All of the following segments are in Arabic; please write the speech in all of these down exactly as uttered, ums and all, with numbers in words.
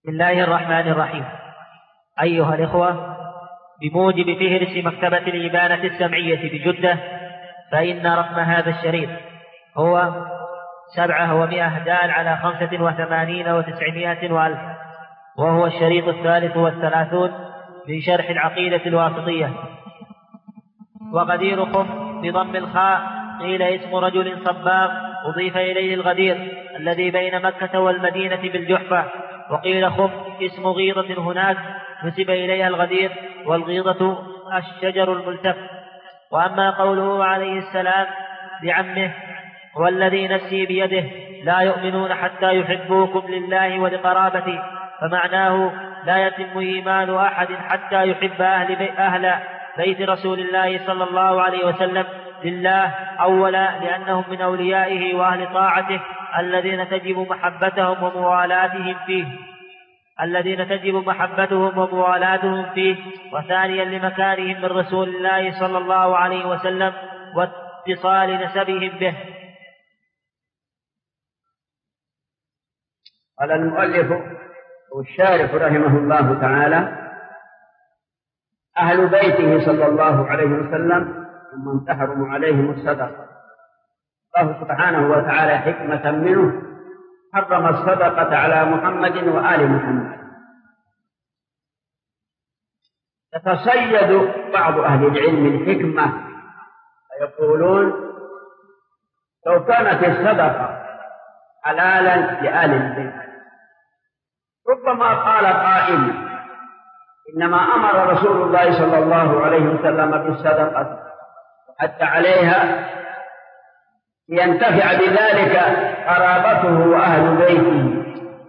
بسم الله الرحمن الرحيم. أيها الإخوة، بموجب فهرس مكتبة الإبانة السمعية بجدة، فإن رقم هذا الشريط هو سبعة ومائة دال على خمسة وثمانين وتسعمائة وألف، وهو الشريط الثالث والثلاثون من شرح العقيدة الواسطية. وغديركم بضم الخاء قيل اسم رجل صباغ أضيف إليه الغدير الذي بين مكة والمدينة بالجحفة، وقيل خم اسم غيضة هناك نسب إليها الغدير، والغيضة الشجر الملتف. وأما قوله عليه السلام لعمه والذي نفسي بيده لا يؤمنون حتى يحبوكم لله ولقرابته، فمعناه لا يتم إيمان أحد حتى يحب أهل, بي أهل بيت رسول الله صلى الله عليه وسلم لله، أولا لأنهم من أوليائه وأهل طاعته الذين تجب محبتهم وموالاتهم فيه الذين تجب محبتهم وموالاتهم فيه وثانيا لمكانهم من رسول الله صلى الله عليه وسلم واتصال نسبهم به. قال المؤلف والشارح رحمه الله تعالى: أهل بيته صلى الله عليه وسلم ومن تحرم عليهم الصدقة. الله سبحانه وتعالى حكمة منه حرم الصدقة على محمد وآل محمد. يتصيد بعض أهل العلم الحكمة فيقولون: لو كانت الصدقة حلالا لآل البيت ربما قال قائل: إنما أمر رسول الله صلى الله عليه وسلم بالصدقة وحتى عليها لينتفع بذلك قرابته وأهل بيته.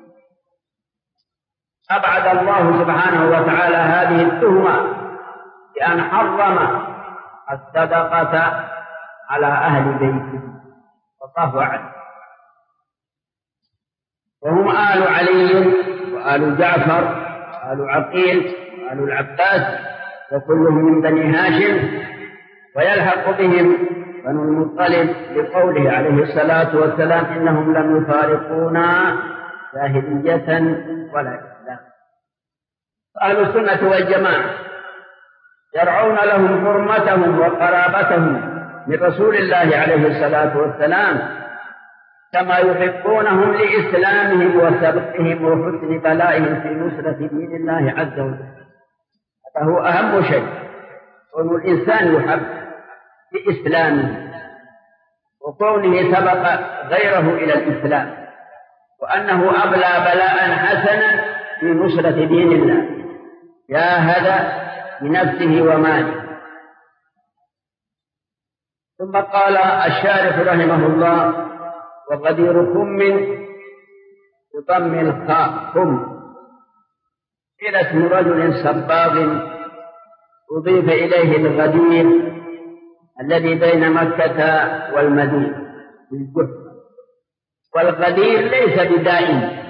أبعد الله سبحانه وتعالى هذه التهمة بأن حرم الصدقة على أهل بيته، والله أعلم. وهم آل علي وآل جعفر وآل عقيل وآل العباس وكلهم من بني هاشم، ويلحق بهم بنو المطلب لقوله عليه الصلاة والسلام: إنهم لم يفارقونا جاهلية ولا إسلام. أهل السنة والجماعة يرعون لهم حرمتهم وقرابتهم من رسول الله عليه الصلاة والسلام كما يحبونهم لإسلامهم وسبقهم وحسن بلائهم في نصرة دين الله عز وجل. هذا هو أهم شيء، كون الإنسان يحب بإسلامه وكونه سبق غيره إلى الإسلام، وأنه أبلى بلاء حسنا في نصرة دين الله، جاهد بنفسه وماله. ثم قال الشارح رحمه الله: وغدير خم بضم الخاء خم قيل اسم رجل صباغ أضيف إليه الغدير الذي بين مكة والمدينة بالجحفة. والغدير ليس بدائم،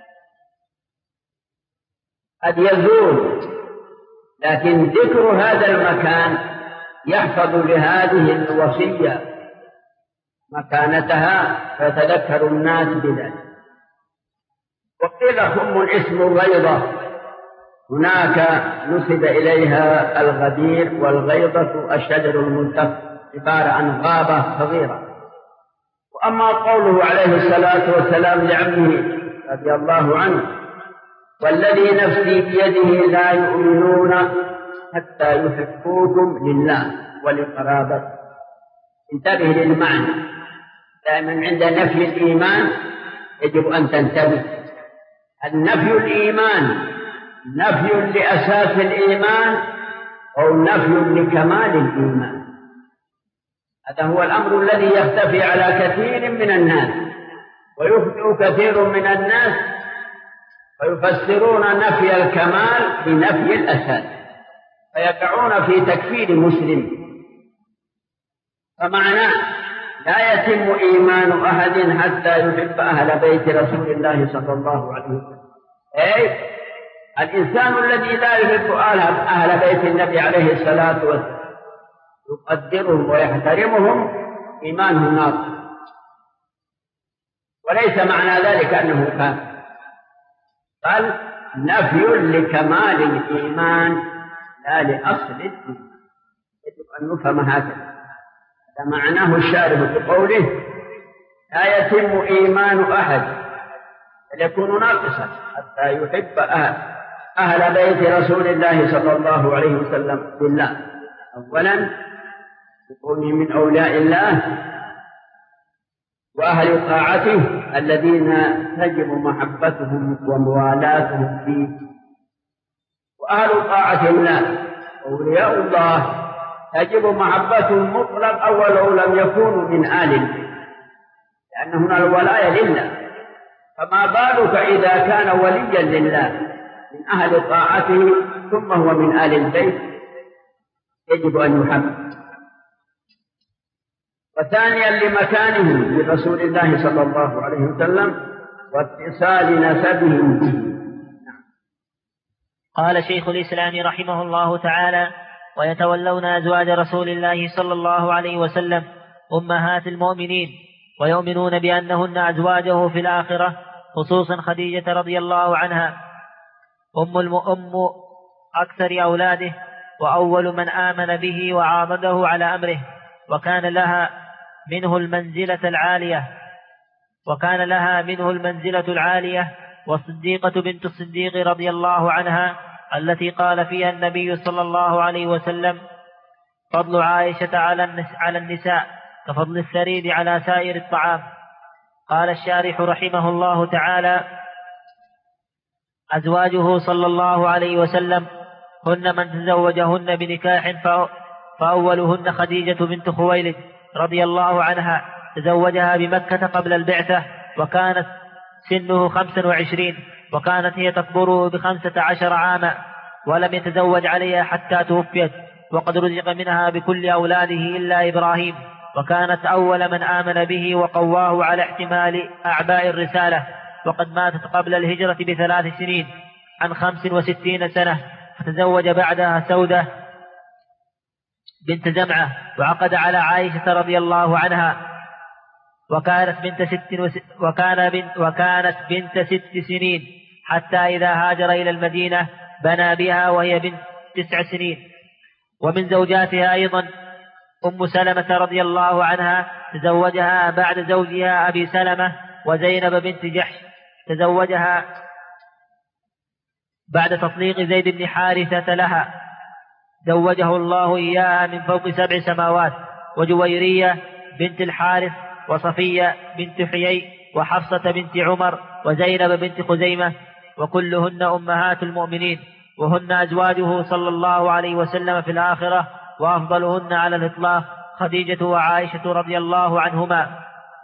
قد يزول، لكن ذكر هذا المكان يحفظ لهذه الوصية مكانتها فيتذكر الناس بذلك. وقيل خم اسم الغيضة، هناك نسب إليها الغدير، والغيضة الشجر الملتف، عبارة عن غابة صغيرة. وأما قوله عليه الصلاة والسلام لعمه رضي الله عنه: والذي نفسي بيده لا يؤمنون حتى يحبوكم لله ولقرابته. انتبه للمعنى، دائما عند نفي الإيمان يجب أن تنتبه. النفي الإيمان نفي لأساس الإيمان أو نفي لكمال الإيمان. هذا هو الأمر الذي يختفي على كثير من الناس، ويخطئ كثير من الناس ويفسرون نفي الكمال بنفي الأساس، فيقعون في تكفير مسلم. فمعناه لا يتم إيمان أحد حتى يحب أهل بيت رسول الله صلى الله عليه وسلم. أي الإنسان الذي لا يحب أهل بيت النبي عليه الصلاة والسلام يقدرهم ويحترمهم إيمانه ناقص، وليس معنى ذلك أنه كافر، بل نفي لكمال الإيمان لا لأصل الدين، يجب أن نفهم هكذا. هذا معناه الشارح بقوله لا يتم إيمان أحد بل يكون ناقصا حتى يحب أهل, أهل بيت رسول الله صلى الله عليه وسلم بالله، أولا يكون من أولياء الله وأهل طاعته الذين تجب محبتهم وموالاتهم فيه. وأهل طاعة الله أولياء الله تجب محبتهم مطلق أولو لم يكونوا من آل البيت، لأن هنا الولاية لله، فما بالك إذا كان وليا لله من أهل طاعته ثم هو من آل البيت، يجب أن يحب. وثانيا لمكانهم لرسول الله صلى الله عليه وسلم واتصال نسبهم به. قال شيخ الإسلام رحمه الله تعالى: ويتولون أزواج رسول الله صلى الله عليه وسلم أمهات المؤمنين، ويؤمنون بأنهن أزواجه في الآخرة، خصوصا خديجة رضي الله عنها أم, الم... أم أكثر أولاده، وأول من آمن به وعاضده على أمره، وكان لها منه المنزلة العالية وكان لها منه المنزلة العالية والصديقة بنت الصديق رضي الله عنها التي قال فيها النبي صلى الله عليه وسلم: فضل عائشة على النساء كفضل الثريد على سائر الطعام. قال الشارح رحمه الله تعالى: أزواجه صلى الله عليه وسلم هن من تزوجهن بنكاح، فأولهن خديجة بنت خويلد رضي الله عنها، تزوجها بمكة قبل البعثة وكانت سنه خمسا وعشرين، وكانت هي تكبره بخمسة عشر عاما، ولم يتزوج عليها حتى توفيت، وقد رزق منها بكل أولاده إلا إبراهيم، وكانت أول من آمن به وقواه على احتمال أعباء الرسالة، وقد ماتت قبل الهجرة بثلاث سنين عن خمس وستين سنة، فتزوج بعدها سودة بنت زمعة، وعقد على عائشة رضي الله عنها، وكانت بنت ست وس... وكان بنت... وكانت بنت ست سنين، حتى إذا هاجر إلى المدينة بنى بها وهي بنت تسع سنين. ومن زوجاتها أيضا أم سلمة رضي الله عنها، تزوجها بعد زوجها أبي سلمة، وزينب بنت جحش تزوجها بعد تطليق زيد بن حارثة لها، زوجه الله إياها من فوق سبع سماوات. وجويرية بنت الحارث، وصفية بنت حيي، وحفصة بنت عمر، وزينب بنت خزيمة، وكلهن أمهات المؤمنين، وهن أزواجه صلى الله عليه وسلم في الآخرة، وأفضلهن على الإطلاق خديجة وعائشة رضي الله عنهما.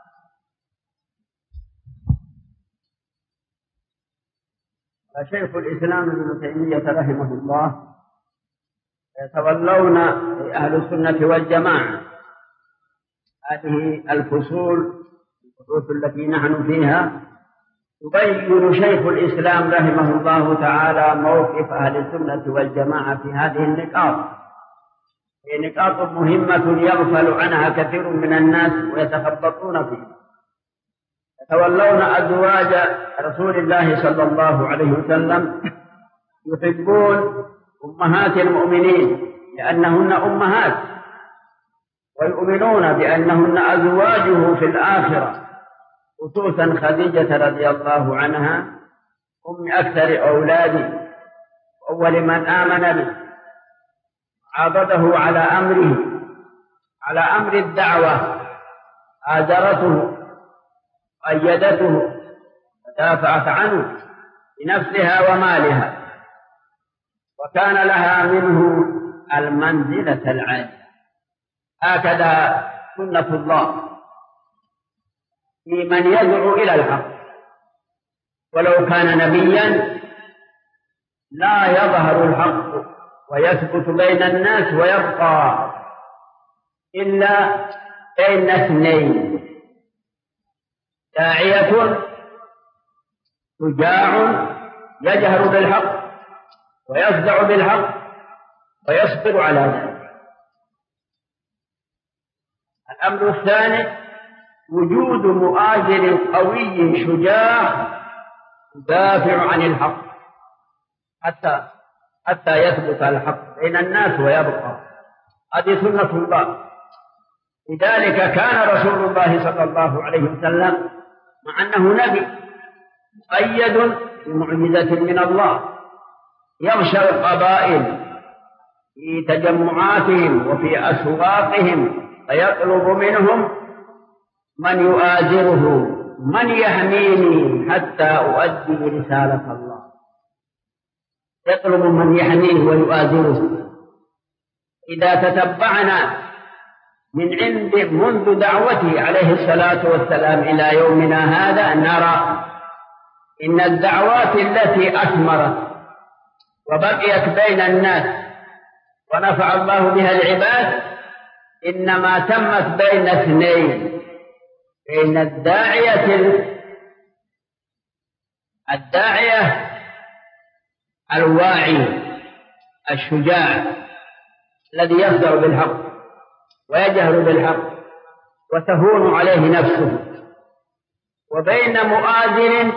شيخ الإسلام ابن تيمية رحمه الله: يتولون أهل السنة والجماعة هذه الفصول الفصول التي نحن فيها، يبين شيخ الإسلام رحمه الله تعالى موقف أهل السنة والجماعة في هذه النقاط. هي نقاط مهمة يغفل عنها كثير من الناس ويتخبطون فيها. يتولون أزواج رسول الله صلى الله عليه وسلم، يحبون أمهات المؤمنين لأنهن أمهات، ويؤمنون بأنهن أزواجه في الآخرة، خصوصا خديجة رضي الله عنها أم أكثر أولاده، أول من آمن به، عاضده على أمره على أمر الدعوة، آزرته وأيدته ودافعت عنه بنفسها ومالها، وكان لها منه المنزلة العالية. هكذا سنة الله في من يدعو إلى الحق، ولو كان نبيا لا يظهر الحق ويثبت بين الناس ويبقى إلا بين اثنين: داعية شجاع يجهر بالحق ويصدع بالحق ويصبر على ذلك. الأمر الثاني: وجود مؤازر قوي شجاع يدافع عن الحق حتى حتى يثبت الحق بين الناس ويبقى. هذه سنة الله. لذلك كان رسول الله صلى الله عليه وسلم مع أنه نبي مؤيد بمعجزة من الله يغشى القبائل في تجمعاتهم وفي أسواقهم فيطلب منهم من يؤازره، من يحميني حتى أؤدي رسالة الله. يطلب من يحميه ويؤازره. إذا تتبعنا من عند منذ دعوته عليه الصلاة والسلام إلى يومنا هذا نرى إن الدعوات التي أثمرت وبقيت بين الناس ونفع الله بها العباد إنما تمت بين اثنين، بين الداعية الداعية الواعي الشجاع الذي يصدع بالحق ويجهر بالحق وتهون عليه نفسه، وبين مؤازر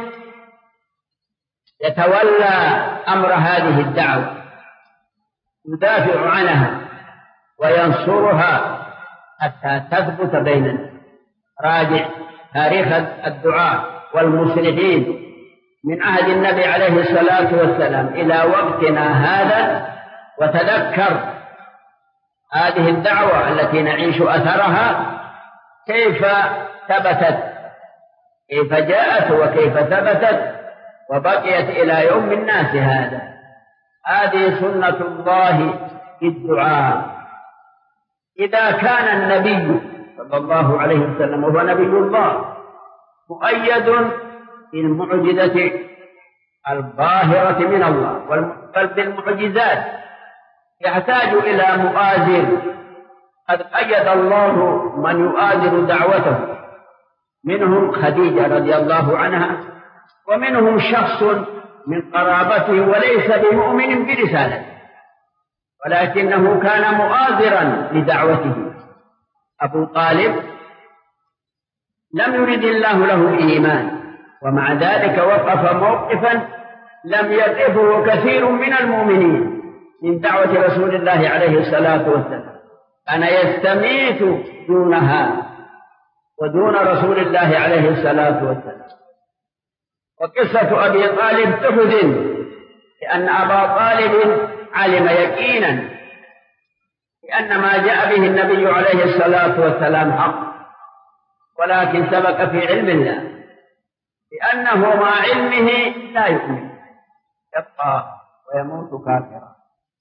يتولى أمر هذه الدعوة يدافع عنها وينصرها حتى تثبت بيننا. راجع تاريخ الدعاء والمصلحين من عهد النبي عليه الصلاة والسلام إلى وقتنا هذا وتذكر هذه الدعوة التي نعيش أثرها كيف ثبتت، كيف جاءت وكيف ثبتت وبقيت إلى يوم الناس هذا. هذه سنة الله في الدعاء. إذا كان النبي صلى الله عليه وسلم وهو نبي الله مؤيد بالمعجزة الظاهرة من الله بل بالمعجزات يحتاج إلى مؤازر. قد أيد الله من يؤازر دعوته، منهم خديجة رضي الله عنها، ومنهم شخص من قرابته وليس بمؤمن برسالته ولكنه كان مؤازرا لدعوته. أبو طالب لم يرد الله له إيمان ومع ذلك وقف موقفا لم يقفه كثير من المؤمنين من دعوة رسول الله عليه الصلاة والسلام. كان يستميت دونها ودون رسول الله عليه الصلاة والسلام. وقصة أبي طالب تحزن لأن أبا طالب علم يقينا لأن ما جاء به النبي عليه الصلاة والسلام حق، ولكن سبق في علم الله لأنه مع علمه لا يؤمن، يبقى ويموت كافرا.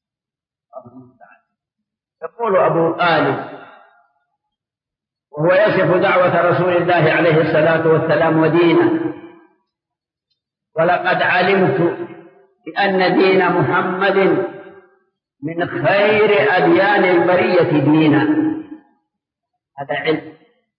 يقول أبو طالب وهو يصف دعوة رسول الله عليه الصلاة والسلام ودينه: ولقد علمت بأن دين محمد من خير أديان البرية دينا. هذا علم.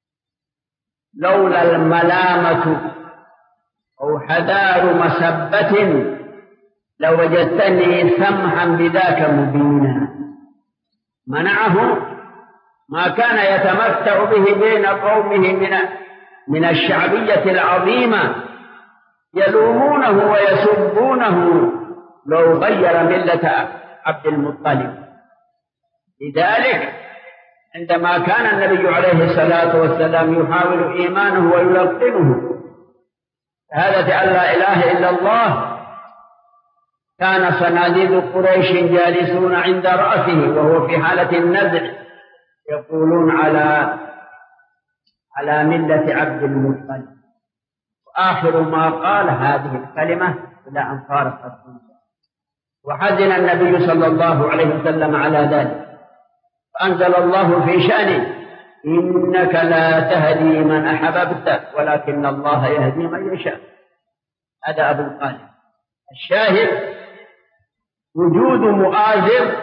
لولا الملامة أو حذار مسبة لوجدتني سمحا بذاك مبينا. منعه ما كان يتمتع به بين قومه من من الشعبية العظيمة يلومونه ويسبونه لو غير ملة عبد المطلب. لذلك عندما كان النبي عليه الصلاة والسلام يحاول إيمانه ويلقنه شهادة أن لا إله إلا الله، كان صناديد قريش جالسون عند رأسه وهو في حالة النزع يقولون على على ملة عبد المطلب. وآخر ما قال هذه الكلمة إلى أن فارق الدنيا. وحزن النبي صلى الله عليه وسلم على ذلك فأنزل الله في شأنه: إنك لا تهدي من أحببت ولكن الله يهدي من يشاء. هذا أبو طالب. الشاهد وجود مؤازر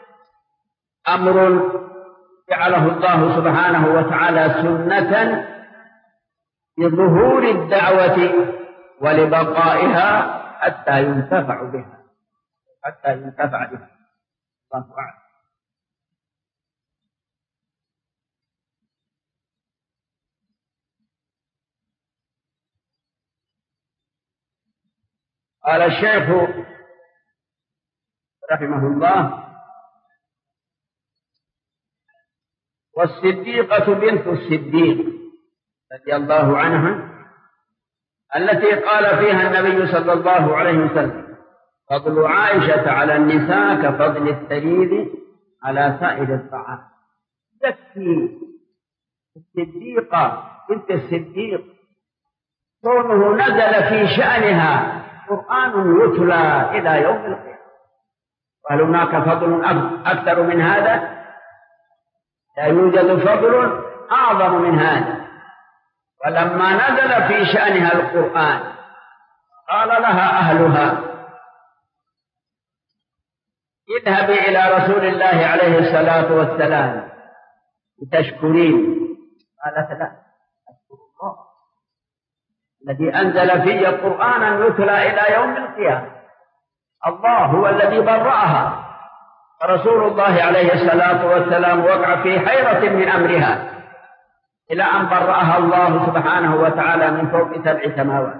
أمر جعله الله سبحانه وتعالى سنة لظهور الدعوة ولبقائها حتى ينتفع بها حتى ينتفع بها. الله أعلم. قال الشيخ رحمه الله: والصديقة بنت الصديق رضي الله عنها التي قال فيها النبي صلى الله عليه وسلم: فضل عائشة على النساء كفضل الثريد على سائر الطعام. تكفي الصديقة بنت الصديق كونه نزل في شأنها قرآن يتلى إلى يوم القيامة. وهل هناك فضل أكثر من هذا؟ لا يوجد فضل أعظم من هذا. ولما نزل في شأنها القرآن قال لها أهلها: اذهبي إلى رسول الله عليه الصلاة والسلام لتشكرين. قالت: لا، أشكر الله الذي أنزل في قرآنا يتلى إلى يوم القيامة. الله هو الذي برأها، فرسول الله عليه الصلاة والسلام وقع في حيرة من أمرها إلى أن برأها الله سبحانه وتعالى من فوق سبع سماوات.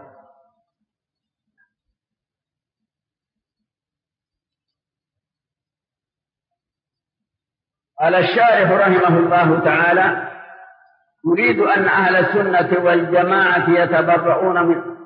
قال الشارح رحمه الله تعالى: يريد أن أهل السنة والجماعة يتبرؤون من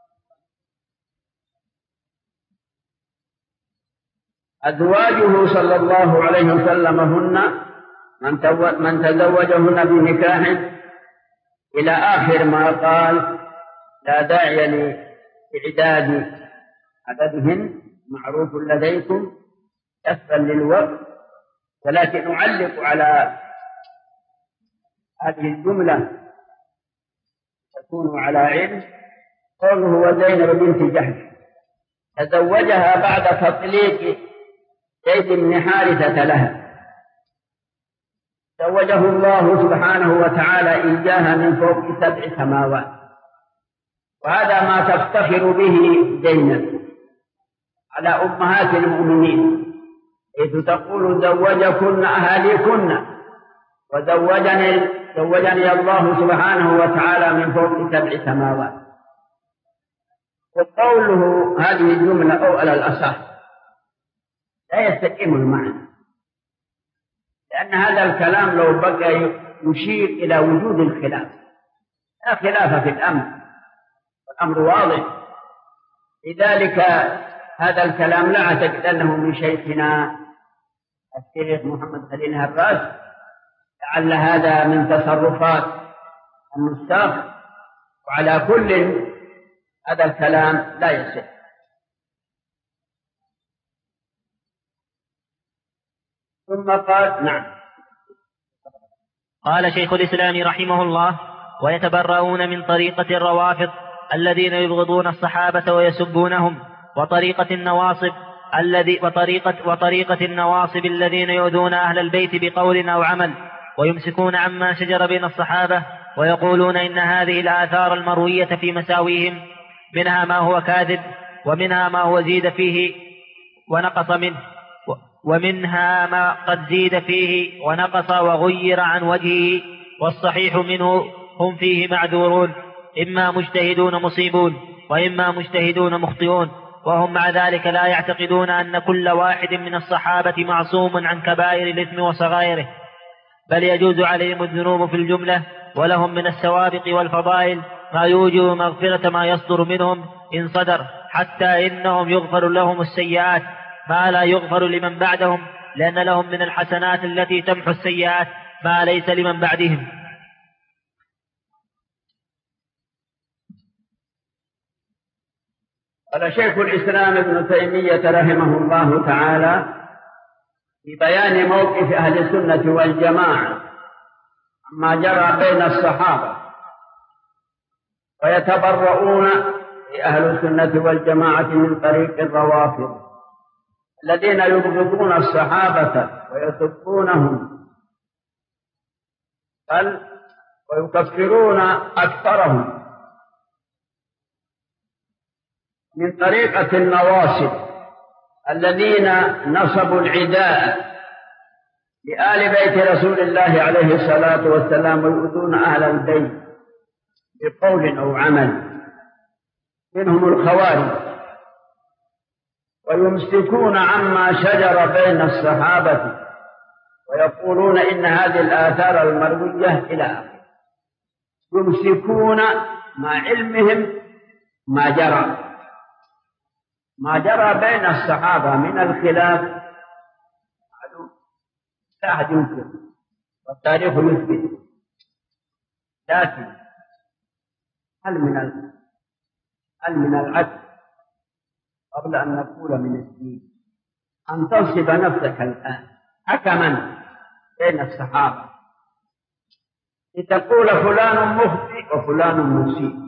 أزواجه صلى الله عليه وسلم هن من تزوجهن بنكاح إلى آخر ما قال: لا داعي لإعداد عددهن، معروف لديكم كفا للوقت، ولكن أعلق على هذه الجملة تكون على علم. قوله: وزينب بنت جحش تزوجها بعد تطليق زيد بن حارثة لها، زوجه الله سبحانه وتعالى إياها من فوق سبع سماوات. وهذا ما تفتخر به زينب على أمهات المؤمنين، حيث تقول: زوجكن أهاليكن، وزوجني زوجني الله سبحانه وتعالى من فوق سبع سماوات. وقوله هذه الجملة أو على الأصح لا يستقيم المعنى، لأن هذا الكلام لو بقى يشير إلى وجود الخلاف. لا خلاف في الأمر، والأمر واضح. لذلك هذا الكلام لا أعتقد أنه من شيخنا الشيخ محمد خليل هراس، لعل هذا من تصرفات النساخ. وعلى كل هذا الكلام لا يصح. ثم قال: نعم. قال شيخ الإسلام رحمه الله: ويتبرؤون من طريقة الروافض الذين يبغضون الصحابة ويسبونهم، وطريقة النواصب الذي وطريقة وطريقة النواصب الذين يؤذون أهل البيت بقول أو عمل، ويمسكون عما شجر بين الصحابة، ويقولون إن هذه الآثار المروية في مساويهم منها ما هو كاذب، ومنها ما هو زيد فيه ونقص منه، ومنها ما قد زيد فيه ونقص وغير عن وجهه، والصحيح منه هم فيه معذورون، إما مجتهدون مصيبون، وإما مجتهدون مخطئون، وهم مع ذلك لا يعتقدون أن كل واحد من الصحابة معصوم عن كبائر الإثم وصغائره، بل يجوز عليهم الذنوب في الجملة، ولهم من السوابق والفضائل ما يوجب مغفرة ما يصدر منهم إن صدر، حتى إنهم يغفر لهم السيئات ما لا يغفر لمن بعدهم، لأن لهم من الحسنات التي تمحو السيئات ما ليس لمن بعدهم. قال شيخ الإسلام ابن تيمية رحمه الله تعالى في بيان موقف أهل السنة والجماعة عما جرى بين الصحابة: ويتبرؤون أهل السنة والجماعة من طريق الروافض الذين يبغضون الصحابة ويسبونهم، بل ويكفرون أكثرهم، من طريقة النواصب الذين نصبوا العداء لآل بيت رسول الله عليه الصلاة والسلام ويؤذون أهل البيت بقول أو عمل، منهم الخوارج ويمسكون عما شجر بين الصحابة ويقولون إن هذه الآثار المروية إلى آخره. يمسكون مع علمهم ما جرى ما جرى بين الصحابة من الخلاف لا أحد ينكر والتاريخ يثبت، لكن هل من هل من العدل قبل أن نقول من الدين أن تنصب نفسك الآن حكما بين الصحابة لتقول فلان مخطئ وفلان مصيب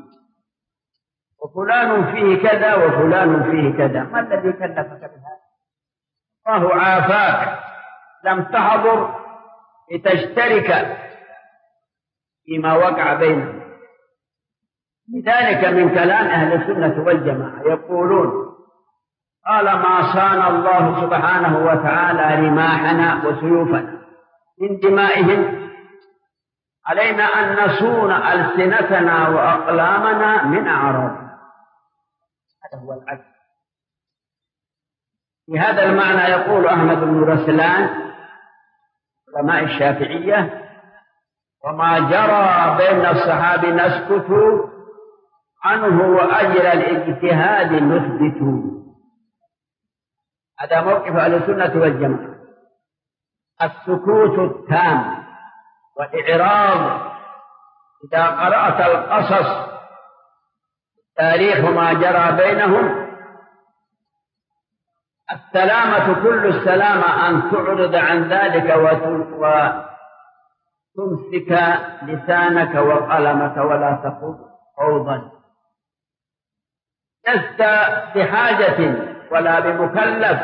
وفلان فيه كذا وفلان فيه كذا؟ ما الذي كلفك بهذا؟ الله عافاك، لم تحضر لتشترك فيما وقع بينهم. لذلك من كلام أهل السنة والجماعة يقولون قال ما صان الله سبحانه وتعالى رماحنا وسيوفنا من دمائهم علينا أن نصون ألسنتنا وأقلامنا من أعراضهم. هذا هو العدل. في هذا المعنى يقول أحمد بن رسلان علماء الشافعية وما جرى بين الصحابة نسكت عنه وأجر الاجتهاد نثبت. هذا موقف أهل السنة والجماعة، السكوت التام والإعراض. إذا قرأت القصص تاريخ ما جرى بينهم السلامة كل السلامة أن تعرض عن ذلك وتمسك لسانك وقلمك ولا تقول خوضا. لست بحاجة ولا بمكلف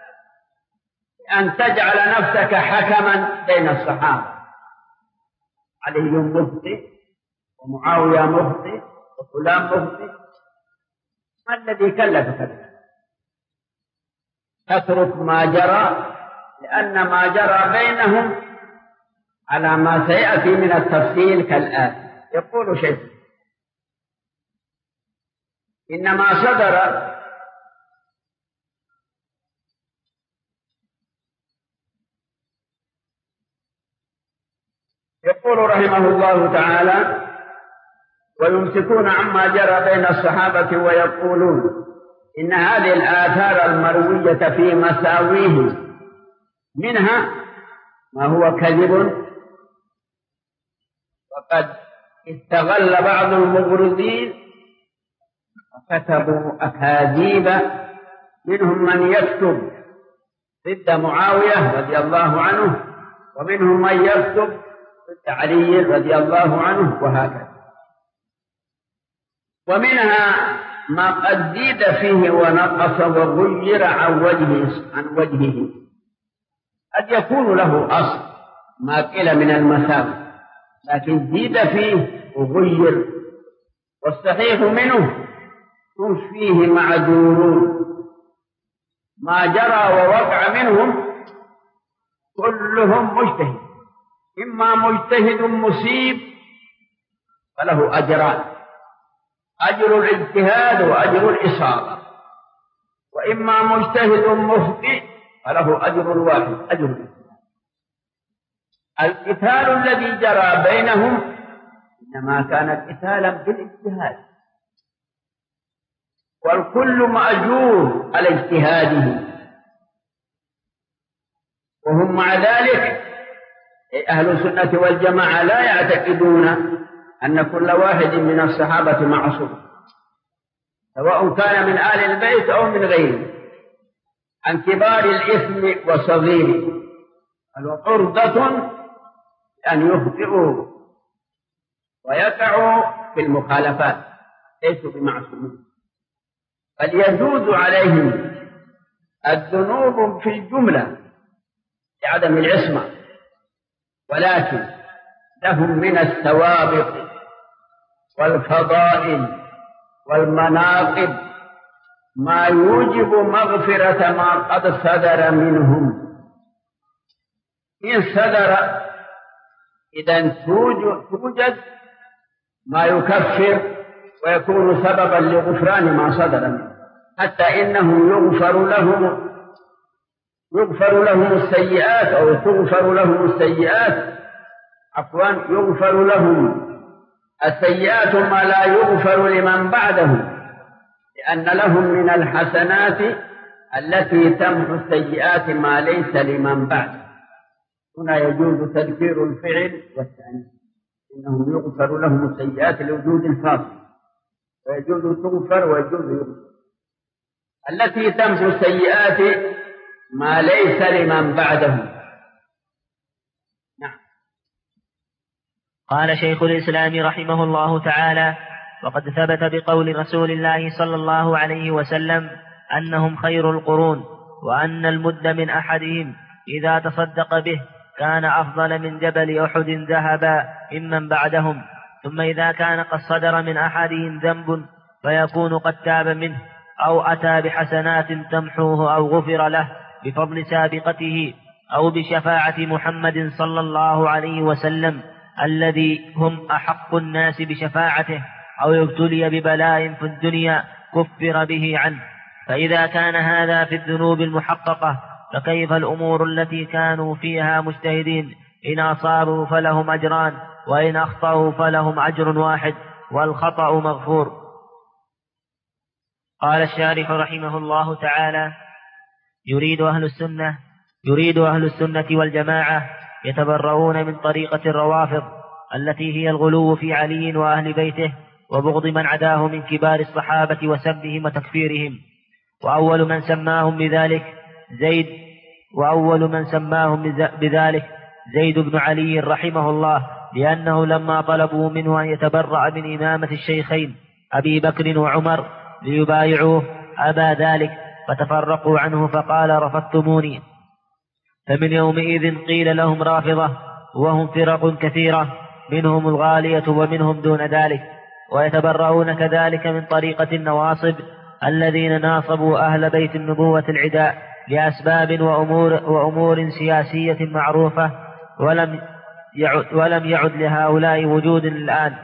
أن تجعل نفسك حكما بين الصحابة. علي مخطئ ومعاوية مخطئ وفلان مخطئ، ما الذي كلفك به؟ تترك ما جرى، لأن ما جرى بينهم على ما سيأتي من التفصيل كالآتي. يقول شيخ إنما صدر يقول رحمه الله تعالى ويمسكون عما جرى بين الصحابة ويقولون إن هذه الآثار المروية في مساويه منها ما هو كذب، وقد استغل بعض المغرضين وكتبوا أكاذيب، منهم من يكتب ضد معاوية رضي الله عنه ومنهم من يكتب ضد علي رضي الله عنه وهكذا. ومنها ما قد زيد فيه ونقص وغير عن وجهه عن وجهه قد يكون له أصل ما قيل من المساوئ، لكن زيد فيه وغير. والصحيح منه هم فيه معذورون، ما جرى ووقع منهم كلهم مجتهد، إما مجتهد مصيب فله أجران، أجر الاجتهاد وأجر الإصابة، وإما مجتهد مخطئ فله أجر واحد أجر الاجتهاد. القتال الذي جرى بينهم إنما كان قتالا بالاجتهاد، والكل مأجور على اجتهاده. وهم مع ذلك أهل السنة والجماعة لا يعتقدون أن كل واحد من الصحابة معصوم، سواء كان من آل البيت أو من غيره، عن كبار الإثم وصغيره. العرضة أن يخطئوا ويقعوا في المخالفات، ليسوا بمعصومين، بل يجوز عليهم الذنوب في الجملة لعدم العصمة، ولكن لهم من السوابق والفضائل والمناقب ما يوجب مغفرة ما قد صدر منهم. إن صدر إذن توجد ما يكفر ويكون سببا لغفران ما صدر منه، حتى إنه يغفر لهم يغفر لهم السيئات أو تغفر لهم السيئات عفوا يغفر لهم السيئات ما لا يغفر لمن بعدهم، لأن لهم من الحسنات التي تمحو السيئات ما ليس لمن بعد. هنا يجوز تذكير الفعل والتأنيث، إنهم يغفر لهم السيئات لوجود الفاصل، ويجوز تغفر ويجوز يغفر. التي تمحو السيئات ما ليس لمن بعدهم. نعم. قال شيخ الإسلام رحمه الله تعالى: وقد ثبت بقول رسول الله صلى الله عليه وسلم أنهم خير القرون، وأن المد من أحدهم إذا تصدق به كان أفضل من جبل أحد ذهبا ممن بعدهم. ثم إذا كان قد صدر من أحدهم ذنب فيكون قد تاب منه أو أتى بحسنات تمحوه أو غفر له بفضل سابقته أو بشفاعة محمد صلى الله عليه وسلم الذي هم أحق الناس بشفاعته، أو يبتلي ببلاء في الدنيا كفر به عنه. فإذا كان هذا في الذنوب المحققة فكيف الأمور التي كانوا فيها مجتهدين؟ إن أصابوا فلهم أجران، وإن أخطأوا فلهم أجر واحد، والخطأ مغفور. قال الشارح رحمه الله تعالى: يريد أهل السنة يريد أهل السنة والجماعة يتبرؤون من طريقة الروافض التي هي الغلو في علي وأهل بيته وبغض من عداه من كبار الصحابة وسبهم وتكفيرهم. وأول من سماهم بذلك زيد وأول من سماهم بذلك زيد بن علي رحمه الله، لأنه لما طلبوا منه أن يتبرأ من إمامة الشيخين أبي بكر وعمر ليبايعوه أبى ذلك، فتفرقوا عنه فقال: رفضتموني. فمن يومئذ قيل لهم رافضة، وهم فرق كثيرة، منهم الغالية ومنهم دون ذلك. ويتبرؤون كذلك من طريقة النواصب الذين ناصبوا أهل بيت النبوة العداء لأسباب وأمور, وأمور سياسية معروفة، ولم يعد, ولم يعد لهؤلاء وجود الآن.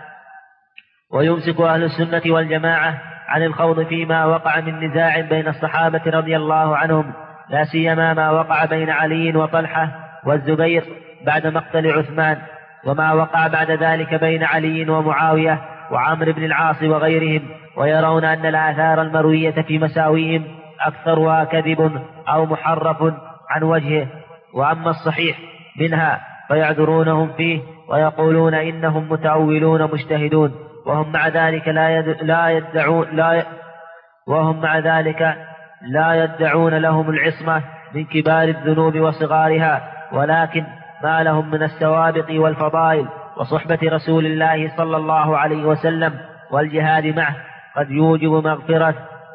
ويمسك أهل السنة والجماعة عن الخوض فيما وقع من نزاع بين الصحابة رضي الله عنهم، لا سيما ما وقع بين علي وطلحة والزبير بعد مقتل عثمان، وما وقع بعد ذلك بين علي ومعاوية وعمرو بن العاص وغيرهم. ويرون أن الآثار المروية في مساويهم أكثرها كذب أو محرف عن وجهه، وأما الصحيح منها فيعذرونهم فيه ويقولون إنهم متأولون مجتهدون، وهم مع ذلك لا يد... لا يدعون لا ي... وهم مع ذلك لا يدعون لهم العصمة من كبار الذنوب وصغارها، ولكن ما لهم من السوابق والفضائل وصحبة رسول الله صلى الله عليه وسلم والجهاد معه قد يوجب مغفرة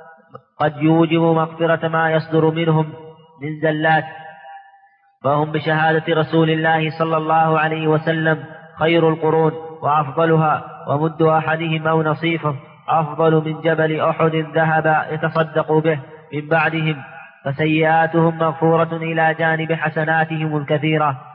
قد يوجب مغفرة ما يصدر منهم من زلات. فهم بشهادة رسول الله صلى الله عليه وسلم خير القرون وأفضلها، ومد أحدهم أو نصيفه أفضل من جبل أحد ذهب يتصدق به من بعدهم، فسيئاتهم مغفورة إلى جانب حسناتهم الكثيرة.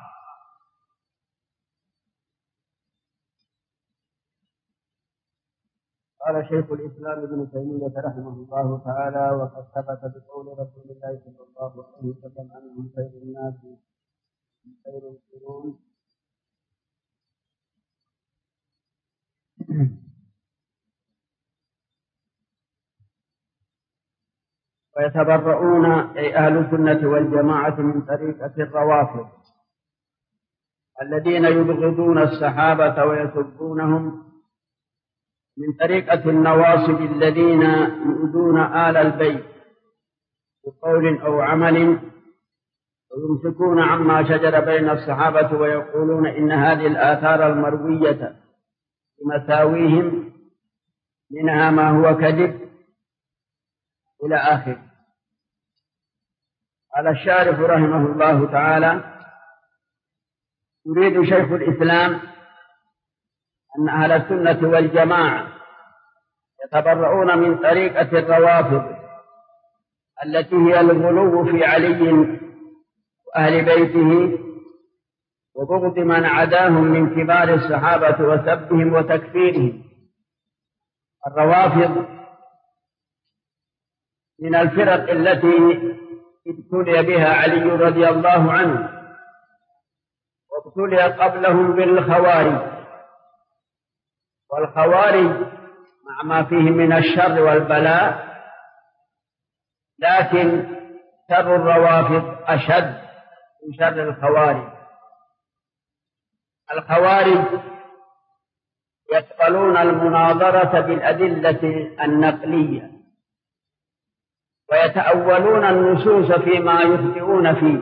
قال شيخ الإسلام ابن تيمية رحمه الله تعالى: وقد ثبت بقول رسول الله صلى الله عليه وسلم أنهم خير الناس خير القرون ويتبرؤون أي أهل السنة والجماعة من طريقة الروافض الذين يبغضون الصحابة ويسبونهم، من طريقة النواصب الذين يؤذون آل البيت بقول أو عمل، ويمسكون عما شجر بين الصحابة ويقولون إن هذه الآثار المروية بمساويهم منها ما هو كذب إلى آخر. قال الشارح رحمه الله تعالى: يريد شيخ الإسلام أن أهل السنة والجماعة يتبرؤون من طريقة الروافض التي هي الغلو في علي وأهل بيته وبغض من عداهم من كبار الصحابة وسبهم وتكفيرهم. الروافض من الفرق التي ابتلي بها علي رضي الله عنه، وابتلي قبلهم بالخوارج. والخوارج مع ما فيه من الشر والبلاء، لكن شر الروافض أشد من شر الخوارج. الخوارج يقبلون المناظرة بالأدلة النقلية، ويتأولون النصوص فيما يخطئون فيه،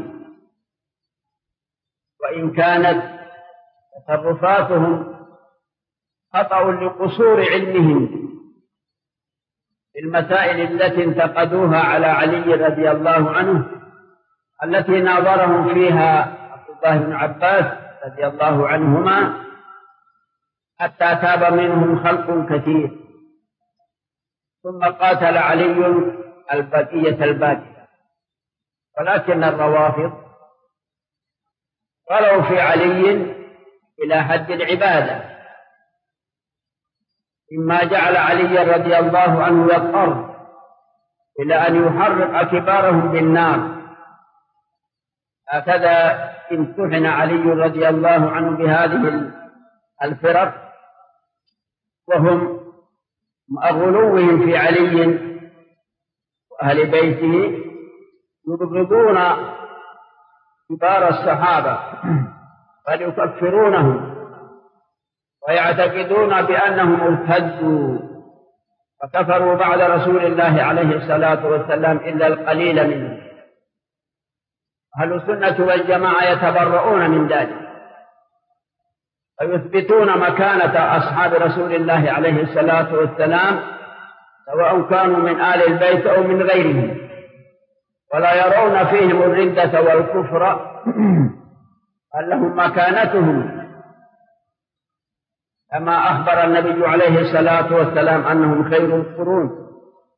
وإن كانت تصرفاتهم خطأ لقصور علمهم في المسائل التي انتقدوها على علي رضي الله عنه، التي ناظرهم فيها عبد الله بن عباس رضي الله عنهما حتى تاب منهم خلق كثير، ثم قاتل علي البقية الباقية. ولكن الروافض غلوا في علي إلى حد العبادة، مما جعل علي رضي الله عنه يضطر إلى أن يحرق كبارهم بالنار. هكذا امتحن علي رضي الله عنه بهذه الفرق، وهم مع غلوهم في علي وأهل بيته يبغضون كبار الصحابة، بل يكفرونهم ويعتقدون بأنهم ارتدوا فكفروا بعد رسول الله عليه الصلاة والسلام إلا القليل منهم. أهل السنة والجماعة يتبرؤون من ذلك ويثبتون مكانة أصحاب رسول الله عليه الصلاة والسلام، سواء كانوا من آل البيت أو من غيرهم، ولا يرون فيهم الردة والكفر، بل لهم مكانتهم، كما أخبر النبي عليه الصلاة والسلام أنهم خير القرون.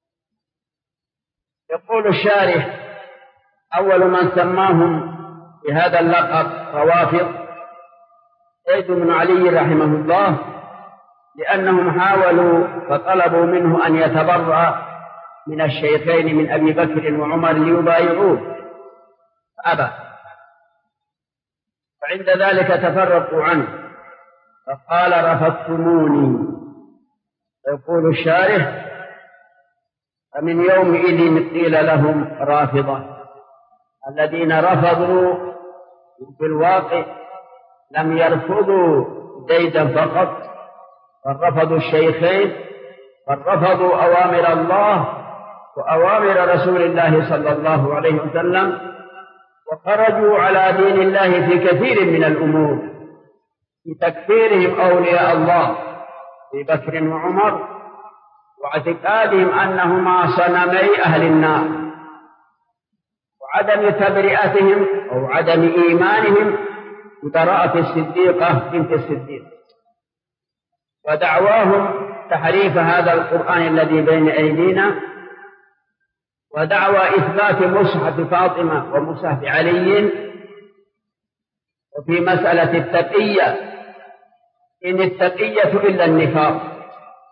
يقول الشارح: أول من سماهم بهذا اللقب روافض زيد بن علي رحمه الله، لأنهم حاولوا فطلبوا منه أن يتبرأ من الشيخين من أبي بكر وعمر ليبايعوه فأبى، فعند ذلك تفرقوا عنه فقال: رفضتموني. يقول الشارح: فمن يومئذ قيل لهم رافضة. الذين رفضوا في الواقع لم يرفضوا زيدا فقط، بل رفضوا الشيخين، بل رفضوا أوامر الله وأوامر رسول الله صلى الله عليه وسلم، وخرجوا على دين الله في كثير من الأمور، بتكفيرهم أولياء الله أبي بكر وعمر، واعتقادهم أنهما صنمي أهل النار، وعدم تبرئتهم أو عدم إيمانهم ببراءة الصديقة بنت الصديق، ودعواهم تحريف هذا القرآن الذي بين أيدينا، ودعوى إثبات مصحف فاطمة ومصحف علي. وفي مسألة التقية، إن التقية إلا النفاق.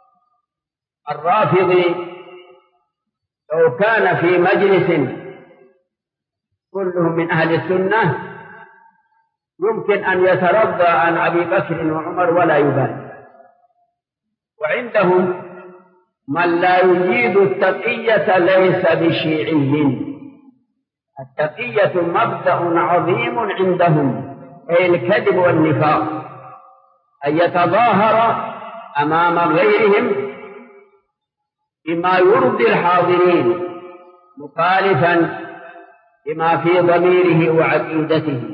الرافضي لو كان في مجلس كلهم من أهل السنة يمكن أن يترضى عن أبي بكر وعمر ولا يبالي، وعندهم من لا يجيد التقية ليس بشيعي. التقية مبدأ عظيم عندهم، أي الكذب والنفاق، أن يتظاهر أمام غيرهم بما يرضي الحاضرين مخالفا بما في ضميره وعقيدته.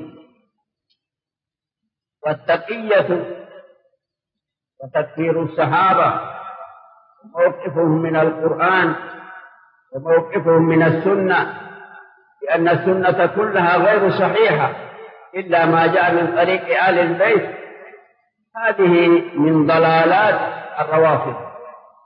والتقية وتكفير الصحابة وموقفهم من القرآن وموقفهم من السنة، لأن السنة كلها غير صحيحة إلا ما جاء من طريق آل البيت، هذه من ضلالات الروافض.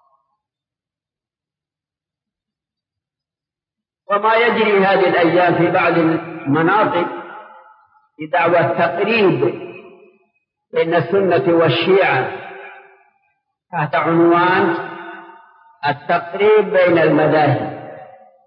وما يجري هذه الأيام في بعض المناطق بدعوى التقريب بين السنة والشيعة تحت عنوان التقريب بين المذاهب،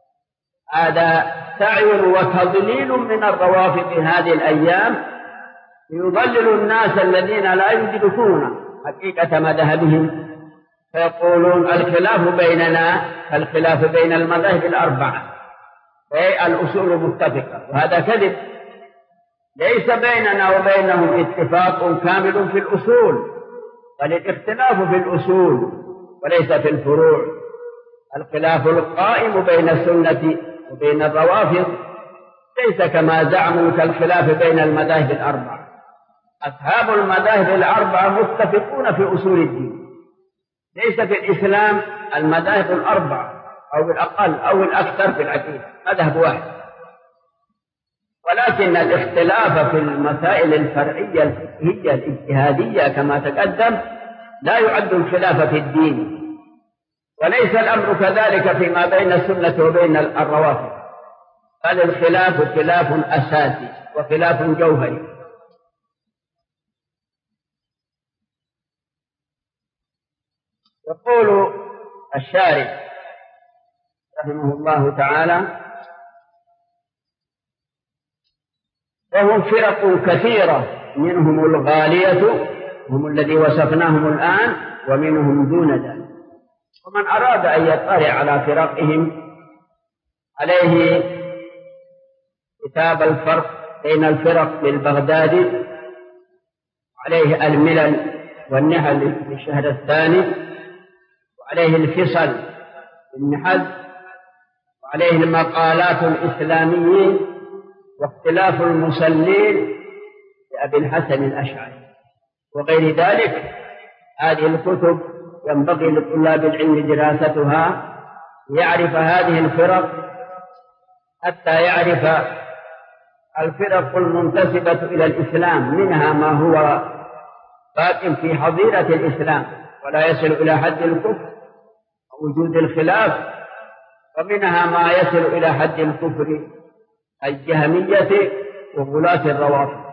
هذا سعي وتضليل من الروافض هذه الأيام يضلل الناس الذين لا يدركون حقيقة مذهبهم، فيقولون الخلاف بيننا الخلاف بين المذاهب الأربعة، أي الأصول متفقة، وهذا كذب. ليس بيننا وبينهم اتفاق كامل في الأصول، بل الاختلاف في الأصول وليس في الفروع. الخلاف القائم بين السنة وبين الروافض ليس كما زعموا كالخلاف بين المذاهب الأربعة. أصحاب المذاهب الأربعة متفقون في أصول الدين، ليس في الإسلام المذاهب الأربعة أو الأقل أو الأكثر في العقيدة، مذهب واحد. ولكن الاختلاف في المسائل الفرعية الفقهية الاجتهادية كما تقدم لا يعد الخلاف في الدين، وليس الأمر كذلك فيما بين السنة وبين الروافض، بل الخلاف خلاف أساسي وخلاف جوهري. يقول الشارح رحمه الله تعالى: وهم فرق كثيرة، منهم الغالية هم الذي وصفناهم الآن، ومنهم دون ذلك. ومن أراد أن يطلع على فرقهم عليه كتاب الفرق بين الفرق للبغدادي، عليه الملل والنهل للشهر الثاني، وعليه الفصل لابن حزم، وعليه المقالات الإسلاميين، واختلاف المصلين لأبي الحسن الأشعري، وغير ذلك. هذه الكتب ينبغي لطلاب العلم دراستها ليعرف هذه الفرق، حتى يعرف الفرق المنتسبة إلى الإسلام، منها ما هو باق في حظيرة الإسلام ولا يصل إلى حد الكفر ووجود الخلاف، ومنها ما يصل إلى حد الكفر الجهمية وغلاة الروافض.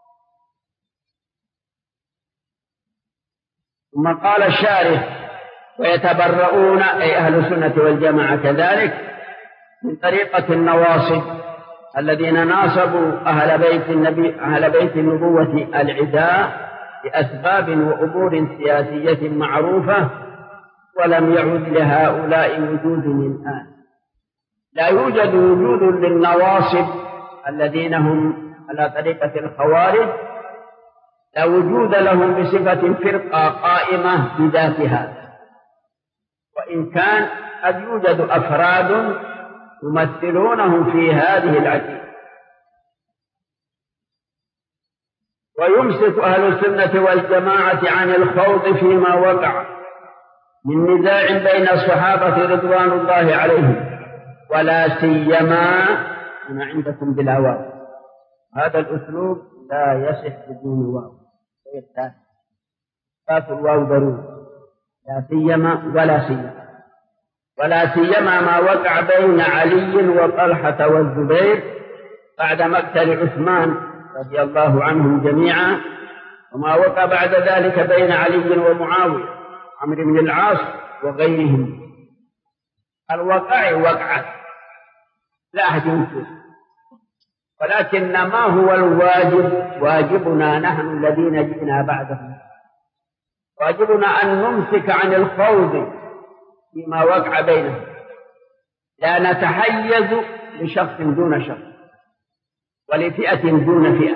ثم قال الشارح: ويتبرؤون، أي أهل السنة والجماعة كذلك، من طريقة النواصب الذين ناصبوا أهل بيت النبي أهل بيت النبوة العداء لأسباب وأمور سياسية معروفة، ولم يعد لهؤلاء وجود الآن. لا يوجد وجود للنواصب الذين هم على طريقة الخوارج، لا وجود لهم بصفة فرقة قائمة بذاتها، وإن كان قد يوجد أفراد يمثلونهم في هذه العقيدة. ويمسك أهل السنة والجماعة عن الخوض فيما وقع من نزاع بين الصحابة رضوان الله عليهم، ولا سيما ما عندكم بالواو. هذا الأسلوب لا يصح بدون واو، كاف الواو ضروري، لا سيما ولا سيما ولا سيما ما وقع بين علي وطلحة والزبير بعد مقتل عثمان رضي الله عنهم جميعا، وما وقع بعد ذلك بين علي ومعاوية عمرو بن العاص وغيرهم. الوقع وقعت لا أحد ينكر، ولكن ما هو الواجب؟ واجبنا نحن الذين جئنا بعدهم، واجبنا أن نمسك عن الخوض فيما وقع بينهم، لا نتحيز لشخص دون شخص ولفئة دون فئة،